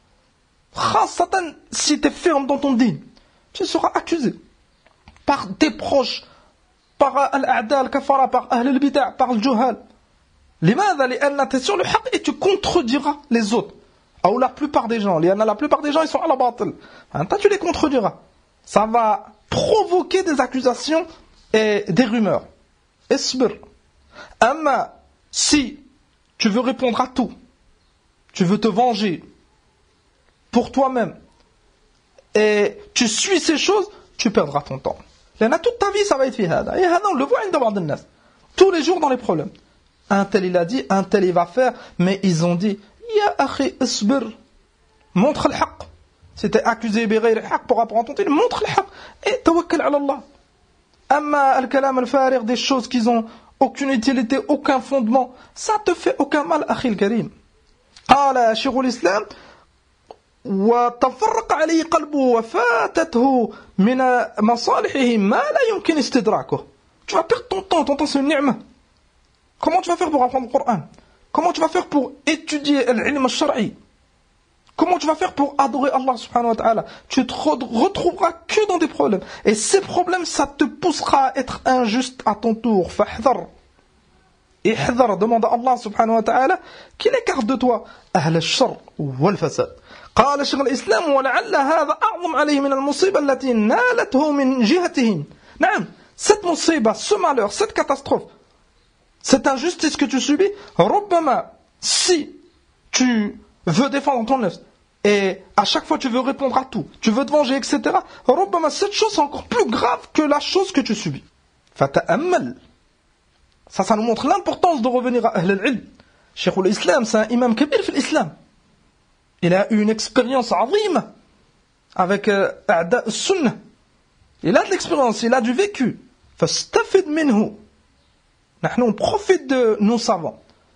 خاصة si tu es ferme dans ton din. Tu seras accusé par tes proches, par al-a'da al-kafara, par ahl al-bida', par al-juhal. لماذا؟ لأن tu es sur le haqq et tu contrediras les autres. Ou la plupart des gens. La plupart des gens ils sont à la batil. Toi tu les contrediras. Ça va provoquer des accusations et des rumeurs. Isbir. Amma si tu veux répondre à tout, tu veux te venger pour toi-même, et tu suis ces choses, tu perdras ton temps. Toute ta vie, ça va être fait. Et on le voit tous les jours dans les problèmes. Un tel il a dit, un tel il va faire, mais ils ont dit, Ya akhi isbir, montre le haqq, Si t'es accusé بغير حق pour apprendre ton dîn, montre le haq et tawakkal ala Allah. Amma al-kalam al-farig, des choses qui ont aucune utilité, aucun fondement, ça te fait aucun mal, akhi al-karim. قال شيخ الإسلام وتفرق عليه قلبه وفاتته من مصالحه ما لا يمكن استدراكه. Tu vas perdre ton temps c'est une ni'ma. Comment tu vas faire pour apprendre le Coran? Comment tu vas faire pour étudier l'ilm al-shar'i? Comment tu vas faire pour adorer Allah subhanahu wa ta'ala? Tu te retrouveras que dans des problèmes. Et ces problèmes, ça te poussera à être injuste à ton tour. Fahdhar. Ihdhar, demande à Allah subhanahu wa ta'ala qu'il écarte de toi ahl al-shar wal fasad. قال شيخ الإسلام ولعل هذا أعظم عليه من المصيبة التي نالته من جهتهم. نعم, cette musiba, ce malheur, cette catastrophe, cette injustice que tu subis, ربما, si tu veux défendre ton œuvre et à chaque fois tu veux répondre à tout, tu veux te venger, etc. ربما, cette chose est encore plus grave que la chose que tu subis. فتأمل. Ça nous montre l'importance de revenir à Ahl al-Ilm. Cheikh al-Islam, c'est un imam kabir في l'islam. Il a eu une expérience azime avec A'da al-Sunnah. Il a de l'expérience, il a du vécu. فاستفد منه. نحن on profite de nos savants.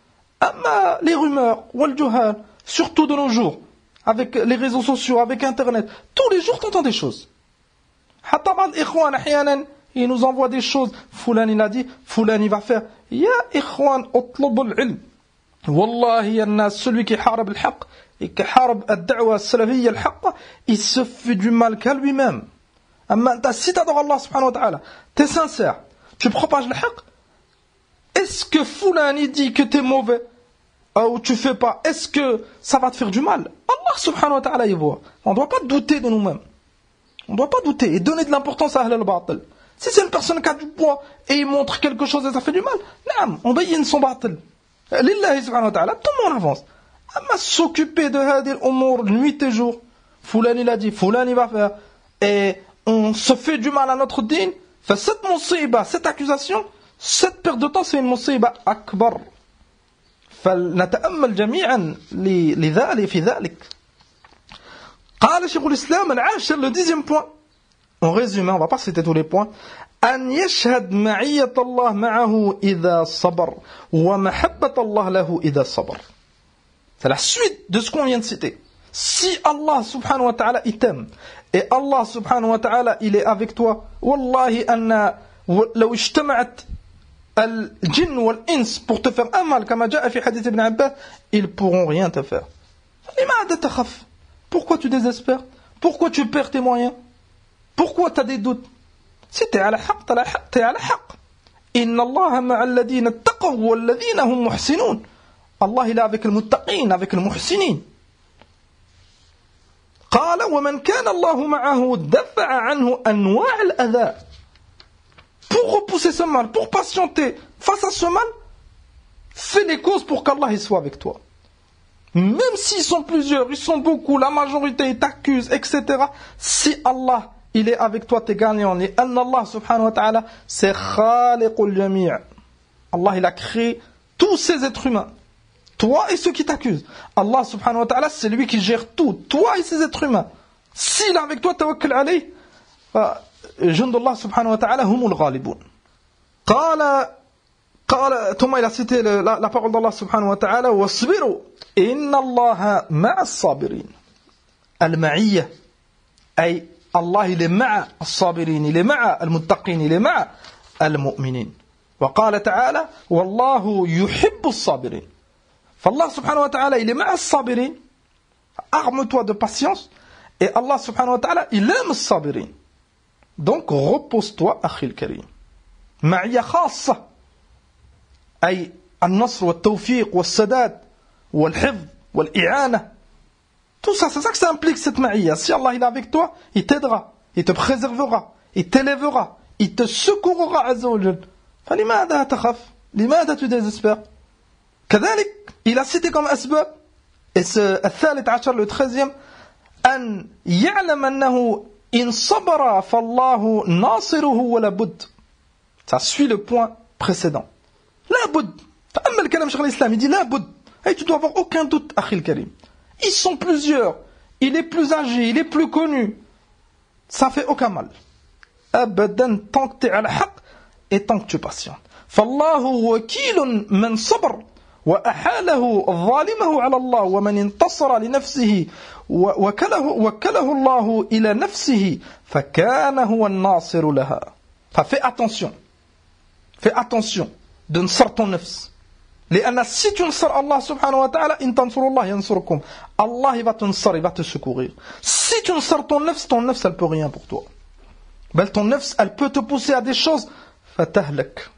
أما les rumeurs, والجهال, surtout de nos jours, avec les réseaux sociaux, avec Internet, tous les jours t'entends des choses. حتى بعض الإخوان أحيانا il nous envoie des choses. Foulan il a dit, Foulan il va faire. Ya ikhwan, اطلبوا العلم. والله يا الناس, celui qui حارب الحق et qui حارب الدعوة السلفية الحق, il se fait du mal qu'à lui-même. أما si tu adores Allah subhanahu wa ta'ala, t'es sincère, tu propages le haq, est-ce que Foulan il dit que t'es mauvais ou tu fais pas, est-ce que ça va te faire du mal? Allah subhanahu wa ta'ala il voit. On ne doit pas douter de nous-mêmes. On ne doit pas douter et donner de l'importance à Ahl al-Batil. Si c'est une personne qui a du poids et il montre quelque chose et ça fait du mal, on bayyine son batil. Lillahi subhanahu wa ta'ala, tout le monde avance. Amma s'occuper de hadir umur nuit et jour, Foulan il a dit, Foulan il va faire, et on se fait du mal à notre dîn, cette musiba, cette accusation, cette perte de temps, c'est une musiba akbar. فلنتأمل جميعا لذلك في ذلك. قال شيخ الإسلام العاشر, le 10e point. En résumé, on va pas citer tous les points. أن يشهد معية الله معه إذا صبر ومحبة الله له إذا صبر. C'est la suite de ce qu'on vient de citer. Si Allah subhanahu wa ta'ala il t'aime et Allah subhanahu wa ta'ala il est avec toi, والله أن لو اجتمعت الجن والإنس pour te faire un mal, كما جاء في حديث ابن عباس, ils pourront rien te faire. لماذا تخاف? Pourquoi tu désespères? Pourquoi tu perds tes moyens? Pourquoi tu as des doutes? Si tu es à la haq, tu es à la haq. Inna Allah ma'a alladhina attaqaw walladhina hum muhsinun. Allah il est avec les muttaqin, avec les muhsinin. قال ومن كان الله معه دفع عنه أنواع الأذى. Pour repousser ce mal, pour patienter face à ce mal, fais les causes pour qu'Allah il soit avec toi. Même s'ils sont plusieurs, ils sont beaucoup, la majorité ils t'accusent, etc. Si Allah il est avec toi, t'es gagnant. Et Allah subhanahu wa ta'ala, c'est khaliqul jami'. Allah il a créé tous ces êtres humains. Toi et ceux qui t'accusent. Allah subhanahu wa ta'ala, c'est lui qui gère tout. Toi et ces êtres humains. S'il est avec toi, tawakkal alayh. Jundullah subhanahu wa ta'ala, humul ghalibun. ثم il a cité la parole d'Allah subhanahu wa ta'ala, wasbiru inna Allah ma'a as-sabirin. Al-ma'iyya, ay Allah il est ma'a as-sabirin, il est ma'a al-muttaqin, il est ma'a al-mu'minin. وقال تعالى والله يحب الصابرين. فالله سبحانه وتعالى il est ma'a as-sabirin. Arme-toi de patience. Et Allah subhanahu wa ta'ala il aime as-sabirin. Donc repose-toi أخي الكريم. معية خاصة أي النصر والتوفيق والسداد والحفظ والإعانة. Tout ça, c'est ça que ça implique cette maïya. Si Allah il est avec toi, il t'aidera, il te préservera, il t'élèvera, il te secourra azza wa jal. فلماذا تخاف؟ لماذا tu désespères؟ كذلك, il a cité comme asbab, et الثالث عشر, le 13e, أن يعلم أنه إن صبر فالله ناصره ولا بد. Ça suit le point précédent. لا بد. تأمل كلام شيخ الإسلام, il dit لا بد. Et tu dois avoir aucun doute, أخي الكريم. Ils sont plusieurs. il est plus âgé, il est plus connu, ça fait aucun mal. Abadan, tant que tu es à la haq et tant que tu patientes. Fallahu wakilun man sabr wa ahalahu zalimahu ala Allah wa man intasara li nafsihi wa wakalahu Allah ila nafsihi fakana huwa an-nasiru laha. Fais attention de nsar ton nafs. لأن si tu nsar Allah subhanahu wa ta'ala, in tansurullah yansurkum. Allah il va te nsar, il va te secourir. Si tu nsar ton nafs elle peut rien pour toi. Ben, ton nafs, elle peut te pousser à des choses. Fatahlak,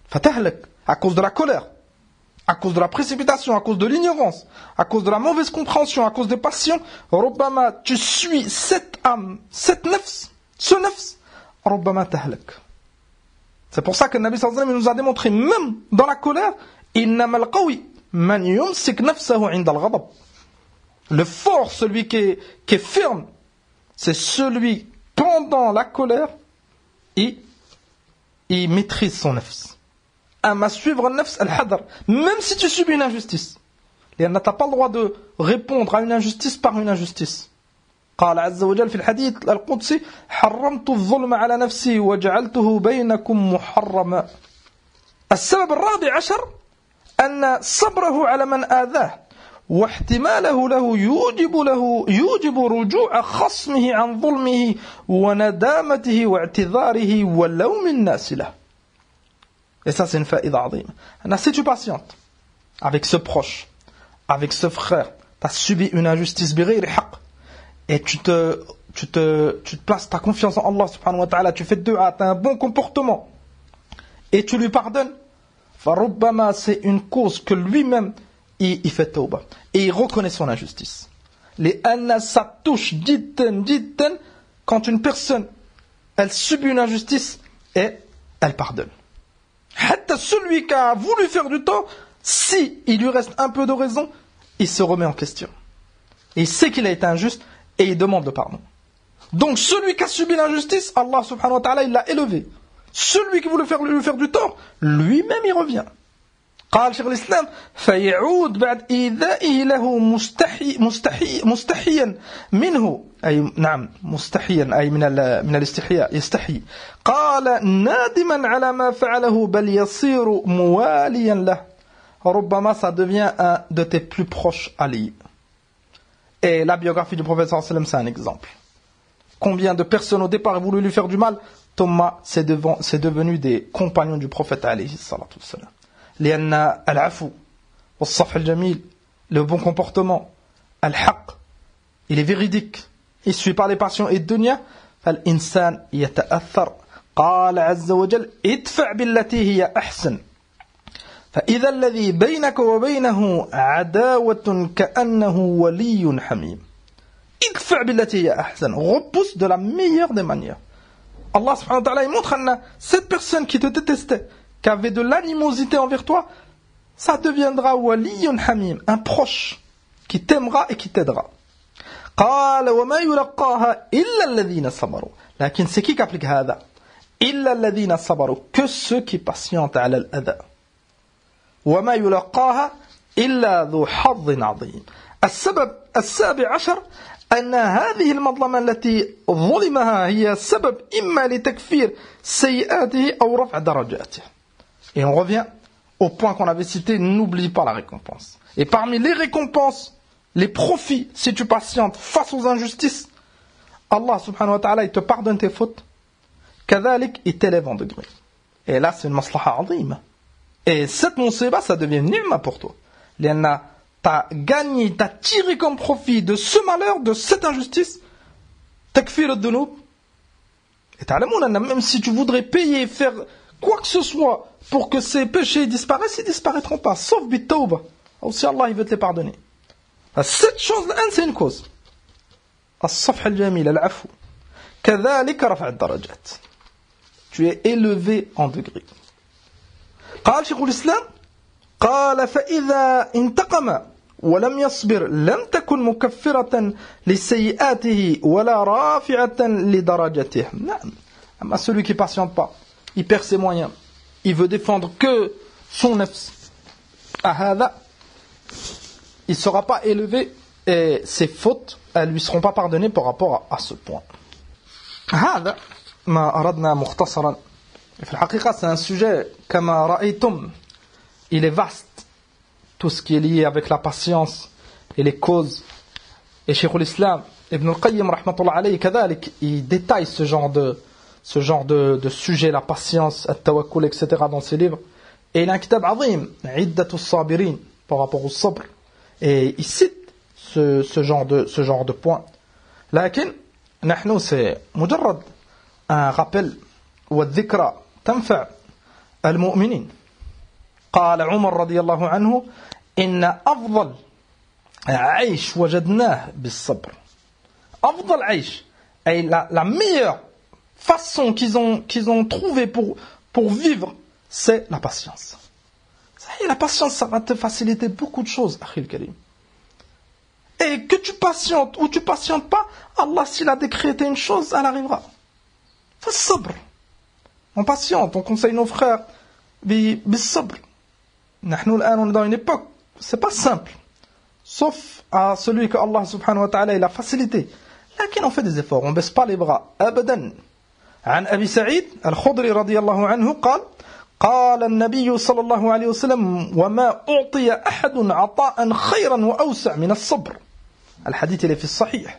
à cause de la colère, à cause de la précipitation, à cause de l'ignorance, à cause de la mauvaise compréhension, à cause des passions. Rubbama, tu suis cette âme, cette nafs, ce nafs. Rubbama tahlak. C'est pour ça que le Nabi sallallahu alayhi wa sallam nous a démontré, même dans la colère, innama al-qawi man yumsik nafsahu 'inda al-ghadab. Le fort, celui qui est ferme, c'est celui pendant la colère, il maîtrise son nafs. À suivre le nafs al-hadar, même si tu subis une injustice. Tu n'as pas le droit de répondre à une injustice par une injustice. قال عز وجل في الحديث القدسي حرمت الظلم على نفسي وجعلته بينكم محرما. السبب الرابع عشر أن صبره على من آذاه واحتماله له يوجب رجوع خصمه عن ظلمه وندامته واعتذاره ولوم الناس له. Et ça c'est une faïda عظيمة. Si tu patientes avec ce proche, avec ce frère, tu as subi une injustice بغير حق, et tu te places ta confiance en Allah subhanahu wa ta'ala, tu fais dua, tu as un bon comportement, et tu lui pardonnes, فَرُبَّمَا c'est une cause que lui-même il fait tawbah, et il reconnaît son injustice. لأن ça touche jiddan quand une personne elle subit une injustice et elle pardonne. Hatta celui qui a voulu faire du tort, si il lui reste un peu de raison, il se remet en question. Et il sait qu'il a été injuste et il demande le pardon. Donc celui qui a subi l'injustice, Allah subhanahu wa ta'ala, il l'a élevé. Celui qui voulait lui faire du tort, lui-même il revient. قال شيخ الإسلام فيعود بعد إيذائه له مستحيا منه أي نعم مستحيا أي من الاستحياء يستحي قال نادما على ما فعله بل يصير مواليا له ربما ça devient un de tes plus proches alliés. Et la biographie du prophète sallallahu alayhi wa sallam c'est un exemple. Combien de personnes au départ ont voulu lui faire du mal, Thomas c'est devenu des compagnons du prophète alayhi salatu wa sallam. لأن العفو والصفح الجميل, le bon comportement, الحق, il est véridique, il suit par les passions et dunya, فالإنسان يتأثر. قال عز وجل ادفع بالتي هي أحسن فإذا الذي بينك وبينه عداوة كأنه ولي حميم. ادفع بالتي هي أحسن, repousse de la meilleure des manières. Allah subhanahu wa ta'ala il montre que cette personne qui te détestait, qui avait de l'animosité envers toi, ça deviendra waliyun hamim, un proche qui t'aimera et qui t'aidera. قال وما يلقاها إلا الذين صبروا. لكن c'est qui applique هذا؟ إلا الذين صبروا, que ceux qui patientent على الأذى. وما يلقاها إلا ذو حظ عظيم. السبب السابع عشر أن هذه المظلمة التي ظلمها هي سبب إما لتكفير سيئاته أو رفع درجاته. Et on revient au point qu'on avait cité, n'oublie pas la récompense. Et parmi les récompenses, les profits, si tu patientes face aux injustices, Allah subhanahu wa ta'ala, il te pardonne tes fautes. Kadhalik, il t'élève en degré. Et là, c'est une maslaha azima. Et cette musiba, ça devient une ni'ma pour toi. Lianna, t'as gagné, t'as tiré comme profit de ce malheur, de cette injustice, takfir ad-dunub. Et ta'lamoun, même si tu voudrais payer, faire quoi que ce soit pour que ces péchés disparaissent, ils disparaîtront pas, sauf bit-tawbah. Ou si Allah il veut te les pardonner. Cette chose-là, c'est une cause. As-safh al-jamil, al-afou. Kadhalika raf'a ad-darajat. Tu es élevé en degré. قال شيخ الإسلام قال فإذا انتقم ولم يصبر لم تكن مكفرة لسيئاته ولا رافعة لدرجته. نعم. أما celui qui patiente pas, il perd ses moyens, il veut défendre que son nafs, il ne sera pas élevé et ses fautes elles lui seront pas pardonnées par rapport à ce point. هذا ما أردنا مختصرا. في الحقيقة c'est un sujet كما رأيتم il est vaste, tout ce qui est lié avec la patience et les causes. Et Cheikh l'Islam Ibn al-Qayyim rahmatullah alayhi كذلك il détaille ce genre de sujet, la patience, at-tawakkul, etc. dans ses livres. Et il a un kitab azim, Iddatu as-sabirin, par rapport au sabr. Et il cite ce genre de points. لكن نحن c'est مجرد un rappel والذكرى تنفع المؤمنين. قال عمر رضي الله عنه إن أفضل عيش وجدناه بالصبر. أفضل عيش أي la meilleure façon qu'ils ont trouvé pour vivre, c'est la patience. Et la patience, ça va te faciliter beaucoup de choses, Akhil Karim. Et que tu patientes ou tu patientes pas, Allah, s'il a décrété une chose, elle arrivera. Fais sabr. On patiente, on conseille nos frères, bis sabr. Nous, on est dans une époque, c'est pas simple. Sauf à celui que Allah subhanahu wa ta'ala, il a facilité. Là, on fait des efforts, on baisse pas les bras. Abadan. عن أبي سعيد الخضري رضي الله عنه قال قال النبي صلى الله عليه وسلم وما أعطي أحد عطاء خيرا وأوسع من الصبر. الحديث اللي في الصحيح.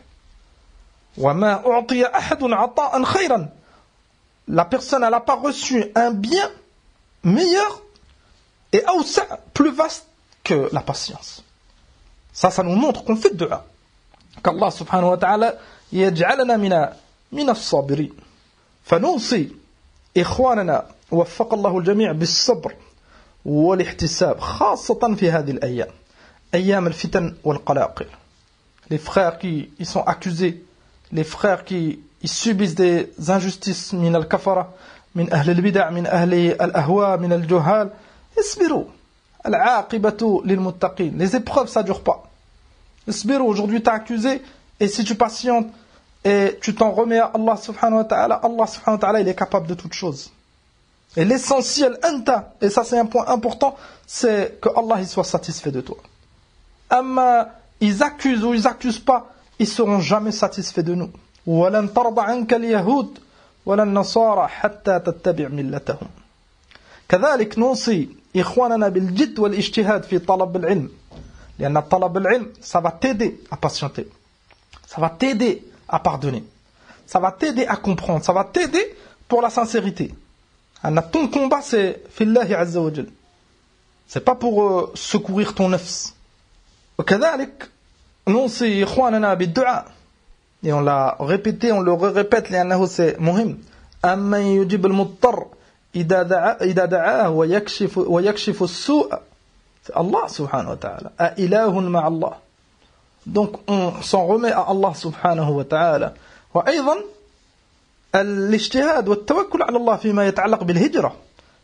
وما أعطي أحد عطاء خيرا. La personne, elle n'a pas reçu un bien meilleur et أوسع, plus vaste que la patience. Ça nous montre qu'on fait de dua. qu'Allah subhanahu wa ta'ala يجعلنا من الصابرين. فنوصي إخواننا وفق الله الجميع بالصبر والاحتساب خاصة في هذه الأيام أيام الفتن والقلاقل. Les frères qui ils sont accusés, les frères qui ils subissent des injustices من الكفرة من أهل البدع من أهل الأهواء من الجهال اصبروا العاقبة للمتقين. Les épreuves ça dure pas. اصبروا, aujourd'hui tu es accusé et si tu patientes et tu t'en remets à Allah subhanahu wa ta'ala, Allah subhanahu wa ta'ala il est capable de toutes choses. Et l'essentiel, anta, et ça c'est un point important, c'est que Allah il soit satisfait de toi. Amma, ils accusent ou ils accusent pas, ils seront jamais satisfaits de nous. وَلَنْ تَرْضَ عَنْكَ الْيَهُودِ وَلَا النَّصَارَى حَتَّى تَتَّبِعْ مِلَّتَهُمْ. كذلك نوصي إخواننا بالجد والاجتهاد في طلب العلم. لأن طلب العلم, ça va t'aider à patienter. Ça va t'aider à pardonner. Ça va t'aider à comprendre. Ça va t'aider pour la sincérité. Ton combat, c'est fillahi azza wa jal. C'est pas pour secourir ton nafs. وكذلك نوصي إخواننا بالدعاء. Et on l'a répété, on le répète, لأنه c'est مهم. أمن يجيب المضطر إذا دعاه ويكشف السوء. C'est Allah subhanahu wa ta'ala. أإله مع الله. Donc on s'en remet à Allah subhanahu wa ta'ala. وأيضا الاجتهاد والتوكل على الله فيما يتعلق بالهجرة.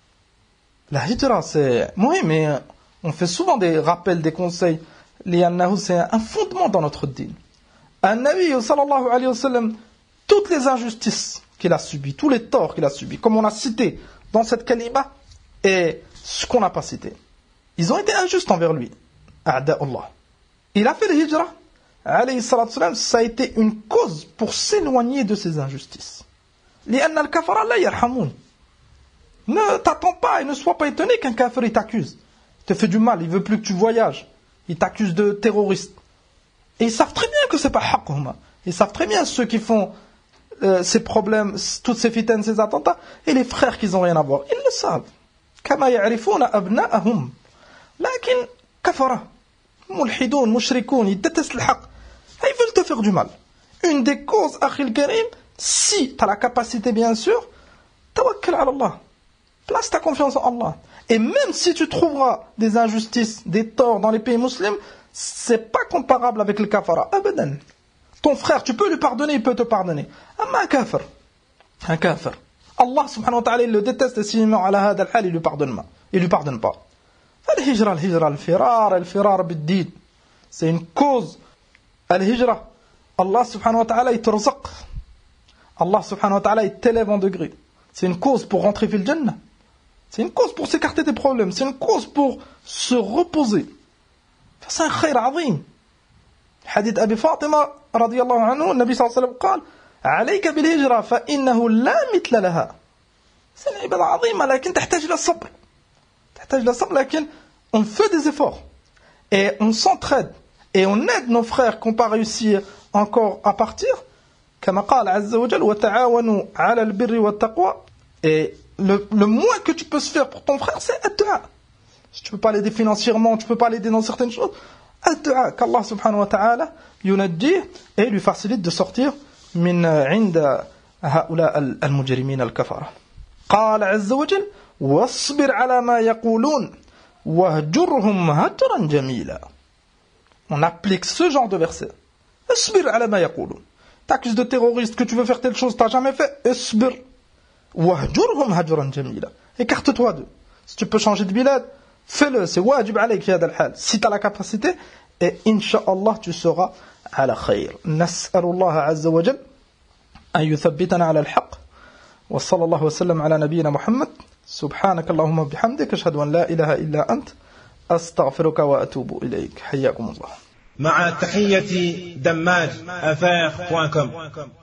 La hijra c'est مهم, mais on fait souvent des rappels, des conseils. لأنه c'est un fondement dans notre dîn. النبي صلى الله عليه وسلم, toutes les injustices qu'il a subies, tous les torts qu'il a subis, comme on a cité dans cette kalima, et ce qu'on n'a pas cité, ils ont été injustes envers lui. A'da'ullah. Il a fait le hijra, alayhi salatu salam, ça a été une cause pour s'éloigner de ces injustices. لأن الكفر لا يرحمون. Ne t'attends pas et ne sois pas étonné qu'un kafir il t'accuse. Il te fait du mal, il veut plus que tu voyages. Il t'accuse de terroriste. Et ils savent très bien que c'est pas haqhuma. Ils savent très bien ceux qui font ces problèmes, toutes ces fitanes, ces attentats, et les frères qui n'ont rien à voir. Ils le savent. كما يعرفون أبناءهم. لكن كفرة ملحدون مشركون ils détestent le haq. Ils veulent te faire du mal. Une des causes, Akhil Karim, si tu as la capacité bien sûr, tawakkal ala Allah. Place ta confiance en Allah. Et même si tu trouveras des injustices, des torts dans les pays musulmans, c'est pas comparable avec le kafara. Abadan. Ton frère, tu peux lui pardonner, il peut te pardonner. Amma un kafir. Allah subhanahu wa ta'ala, il le déteste et s'il meurt à la hada al-hal, il lui pardonne pas. الهجرة الفرار بالدين. C'est une cause. الهجرة. Allah subhanahu wa ta'ala, il te rizq. Allah subhanahu wa ta'ala, il t'élève en degré. C'est une cause pour rentrer fil jannah. C'est une cause pour s'écarter des problèmes. C'est une cause pour se reposer. C'est un khayr azim. Hadith Abi Fatima رضي الله عنه النبي صلى الله عليه وسلم قال عليك بالهجرة فإنه لا مثل لها. C'est une عبادة عظيمة لكن تحتاج إلى الصبر. تحتاج إلى الصبر لكن on fait des efforts et on s'entraide et on aide nos frères qui n'ont pas réussi encore à partir. كما قال عز وجل وتعاونوا على البر والتقوى. Et le moins que tu peux se faire pour ton frère, c'est ad-du'a. Si tu ne peux pas l'aider financièrement, tu ne peux pas l'aider dans certaines choses, ad-du'a, qu'Allah subhanahu wa ta'ala yunajjih et lui facilite de sortir من عند هؤلاء المجرمين الكفرة. قال عز وجل واصبر على ما يقولون واهجرهم هجرا جميلا. On applique ce genre de verset. اصبر على ما يقولون. T'accuses de terroriste que tu veux faire telle chose, t'as jamais fait, اصبر. واهجرهم هجرا جميلا. Écarte-toi d'eux. Si tu peux changer de bilad, fais-le, c'est wajib عليك في هذا الحال. Si tu as la capacité, et incha'Allah tu seras على خير. نسأل الله عز وجل أن يثبتنا على الحق. وصلى الله وسلم على نبينا محمد. سبحانك اللهم وبحمدك أشهد أن لا إله إلا أنت أستغفرك وأتوب إليك. حياكم الله. مع تحية دماج affaires.com